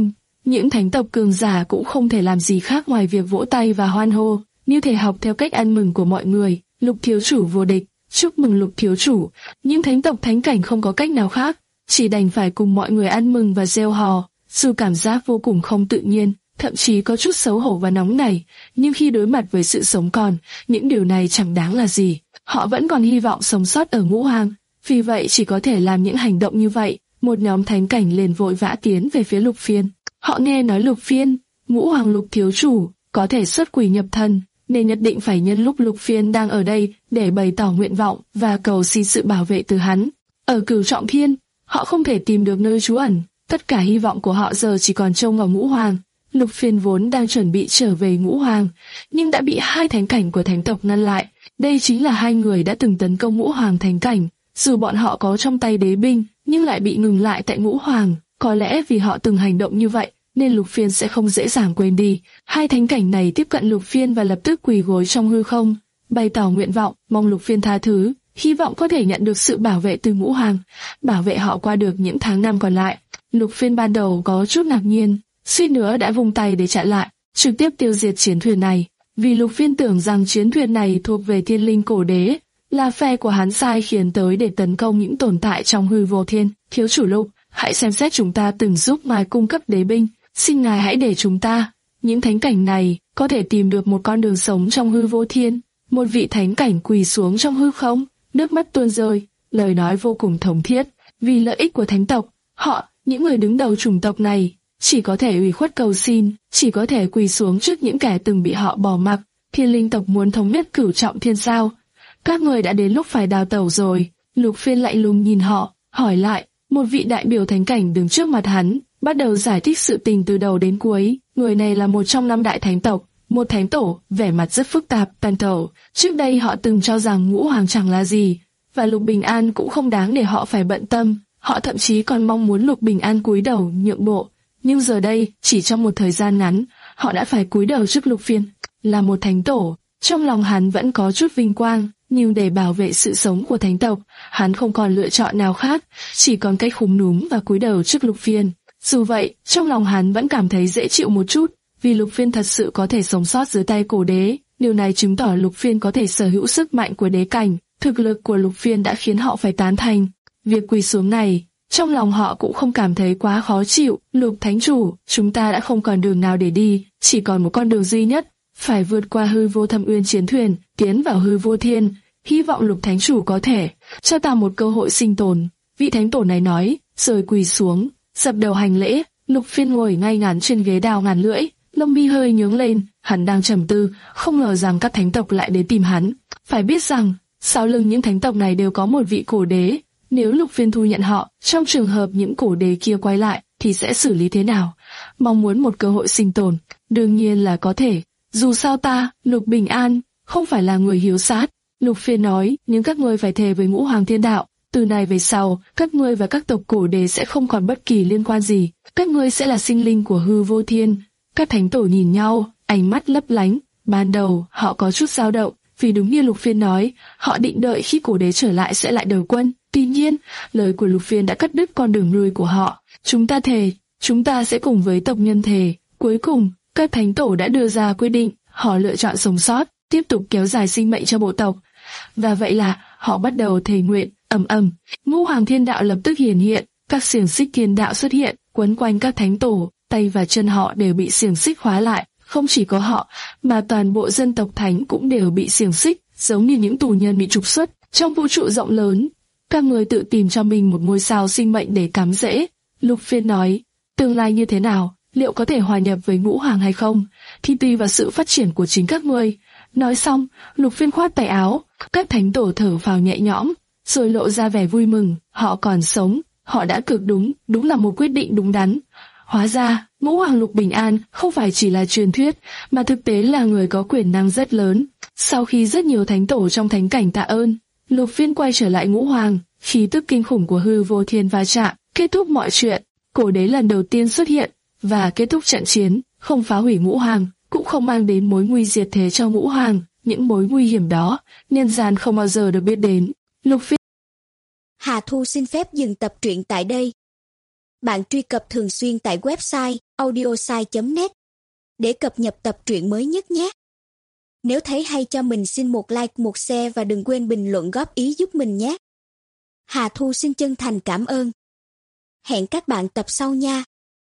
những thánh tộc cường giả cũng không thể làm gì khác ngoài việc vỗ tay và hoan hô, như thể học theo cách ăn mừng của mọi người. Lục thiếu chủ vô địch, chúc mừng Lục thiếu chủ. Những thánh tộc thánh cảnh không có cách nào khác, chỉ đành phải cùng mọi người ăn mừng và reo hò. Dù cảm giác vô cùng không tự nhiên, thậm chí có chút xấu hổ và nóng nảy, nhưng khi đối mặt với sự sống còn, những điều này chẳng đáng là gì. Họ vẫn còn hy vọng sống sót ở Ngũ Hoàng, vì vậy chỉ có thể làm những hành động như vậy. Một nhóm thánh cảnh liền vội vã tiến về phía Lục Phiên. Họ nghe nói Lục Phiên, Ngũ Hoàng Lục thiếu chủ, có thể xuất quỷ nhập thần, nên nhất định phải nhân lúc Lục Phiên đang ở đây để bày tỏ nguyện vọng và cầu xin sự bảo vệ từ hắn. Ở Cửu Trọng Thiên, họ không thể tìm được nơi trú ẩn, tất cả hy vọng của họ giờ chỉ còn trông vào Ngũ Hoàng. Lục Phiên vốn đang chuẩn bị trở về Ngũ Hoàng, nhưng đã bị hai thánh cảnh của thánh tộc ngăn lại. Đây chính là hai người đã từng tấn công Ngũ Hoàng thánh cảnh, dù bọn họ có trong tay đế binh, nhưng lại bị ngừng lại tại Ngũ Hoàng. Có lẽ vì họ từng hành động như vậy, nên Lục Phiên sẽ không dễ dàng quên đi. Hai thánh cảnh này tiếp cận Lục Phiên và lập tức quỳ gối trong hư không, bày tỏ nguyện vọng, mong Lục Phiên tha thứ, hy vọng có thể nhận được sự bảo vệ từ Ngũ Hoàng, bảo vệ họ qua được những tháng năm còn lại. Lục Phiên ban đầu có chút ngạc nhiên, suýt nữa đã vung tay để chặn lại, trực tiếp tiêu diệt chiến thuyền này, vì Lục Phiên tưởng rằng chiến thuyền này thuộc về Thiên Linh Cổ Đế, là phe của hắn sai khiến tới để tấn công những tồn tại trong hư vô thiên. Thiếu chủ Lục, hãy xem xét, chúng ta từng giúp ngài cung cấp đế binh, xin ngài hãy để chúng ta, những thánh cảnh này, có thể tìm được một con đường sống trong hư vô thiên. Một vị thánh cảnh quỳ xuống trong hư không, nước mắt tuôn rơi, lời nói vô cùng thống thiết. Vì lợi ích của thánh tộc, họ, những người đứng đầu chủng tộc này, chỉ có thể ủy khuất cầu xin, chỉ có thể quỳ xuống trước những kẻ từng bị họ bỏ mặc. Thiên Linh tộc muốn thống nhất Cửu Trọng Thiên sao? Các người đã đến lúc phải đào tẩu rồi. Lục Phiên lạnh lùng nhìn họ, hỏi lại. Một vị đại biểu thánh cảnh đứng trước mặt hắn, bắt đầu giải thích sự tình từ đầu đến cuối. Người này là một trong năm đại thánh tộc, một thánh tổ, vẻ mặt rất phức tạp, tàn tẩu. Trước đây họ từng cho rằng Ngũ Hoàng chẳng là gì, và Lục Bình An cũng không đáng để họ phải bận tâm. Họ thậm chí còn mong muốn Lục Bình An cúi đầu nhượng bộ. Nhưng giờ đây, chỉ trong một thời gian ngắn, họ đã phải cúi đầu trước Lục Phiên. Là một thánh tổ, trong lòng hắn vẫn có chút vinh quang, nhưng để bảo vệ sự sống của thánh tộc, hắn không còn lựa chọn nào khác, chỉ còn cách khúm núm và cúi đầu trước Lục Phiên. Dù vậy, trong lòng hắn vẫn cảm thấy dễ chịu một chút, vì Lục Phiên thật sự có thể sống sót dưới tay cổ đế. Điều này chứng tỏ Lục Phiên có thể sở hữu sức mạnh của đế cảnh. Thực lực của Lục Phiên đã khiến họ phải tán thành. Việc quỳ xuống này, trong lòng họ cũng không cảm thấy quá khó chịu. Lục Thánh Chủ, chúng ta đã không còn đường nào để đi, chỉ còn một con đường duy nhất, phải vượt qua hư vô thâm uyên chiến thuyền, tiến vào hư vô thiên. Hy vọng Lục Thánh Chủ có thể cho ta một cơ hội sinh tồn. Vị thánh tổ này nói, rồi quỳ xuống, dập đầu hành lễ. Lục Phiên ngồi ngay ngắn trên ghế đào ngàn lưỡi, lông mi hơi nhướng lên, hắn đang trầm tư, không ngờ rằng các thánh tộc lại đến tìm hắn. Phải biết rằng, sau lưng những thánh tộc này đều có một vị cổ đế. Nếu Lục Phiên thu nhận họ, trong trường hợp những cổ đế kia quay lại, thì sẽ xử lý thế nào? Mong muốn một cơ hội sinh tồn, đương nhiên là có thể. Dù sao ta, Lục Bình An, không phải là người hiếu sát. Lục Phiên nói, nhưng các ngươi phải thề với Ngũ Hoàng Thiên Đạo, từ này về sau, các ngươi và các tộc cổ đế sẽ không còn bất kỳ liên quan gì, các ngươi sẽ là sinh linh của hư vô thiên. Các thánh tổ nhìn nhau, ánh mắt lấp lánh. Ban đầu, họ có chút dao động, vì đúng như Lục Phiên nói, họ định đợi khi cổ đế trở lại sẽ lại đầu quân. Tuy nhiên, lời của Lục Phiên đã cắt đứt con đường lui của họ. Chúng ta thề, chúng ta sẽ cùng với tộc nhân thề. Cuối cùng, các thánh tổ đã đưa ra quyết định, họ lựa chọn sống sót, tiếp tục kéo dài sinh mệnh cho bộ tộc. Và vậy là, họ bắt đầu thề nguyện. Ầm ầm, Ngũ Hoàng Thiên Đạo lập tức hiển hiện, các xiềng xích thiên đạo xuất hiện, quấn quanh các thánh tổ, tay và chân họ đều bị xiềng xích khóa lại. Không chỉ có họ, mà toàn bộ dân tộc thánh cũng đều bị xiềng xích, giống như những tù nhân bị trục xuất. Trong vũ trụ rộng lớn, các người tự tìm cho mình một ngôi sao sinh mệnh để cắm rễ. Lục Phiên nói, tương lai như thế nào, liệu có thể hòa nhập với Ngũ Hoàng hay không, thì tùy vào sự phát triển của chính các ngươi. Nói xong, Lục Phiên khoát tay áo, các thánh tổ thở phào nhẹ nhõm, rồi lộ ra vẻ vui mừng. Họ còn sống, họ đã cực đúng, đúng là một quyết định đúng đắn. Hóa ra, Ngũ Hoàng Lục Bình An không phải chỉ là truyền thuyết, mà thực tế là người có quyền năng rất lớn. Sau khi rất nhiều thánh tổ trong thánh cảnh tạ ơn, Lục Phiên quay trở lại Ngũ Hoàng, khí tức kinh khủng của hư vô thiên va chạm, kết thúc mọi chuyện. Cổ đế lần đầu tiên xuất hiện và kết thúc trận chiến, không phá hủy Ngũ Hoàng, cũng không mang đến mối nguy diệt thế cho Ngũ Hoàng. Những mối nguy hiểm đó, nhân gian không bao giờ được biết đến. Lục Phiên. Hà Thu xin phép dừng tập truyện tại đây. Bạn truy cập thường xuyên tại website audiosai chấm net để cập nhật tập truyện mới nhất nhé. Nếu thấy hay cho mình xin một like, một share và đừng quên bình luận góp ý giúp mình nhé. Hà Thu xin chân thành cảm ơn. Hẹn các bạn tập sau nha.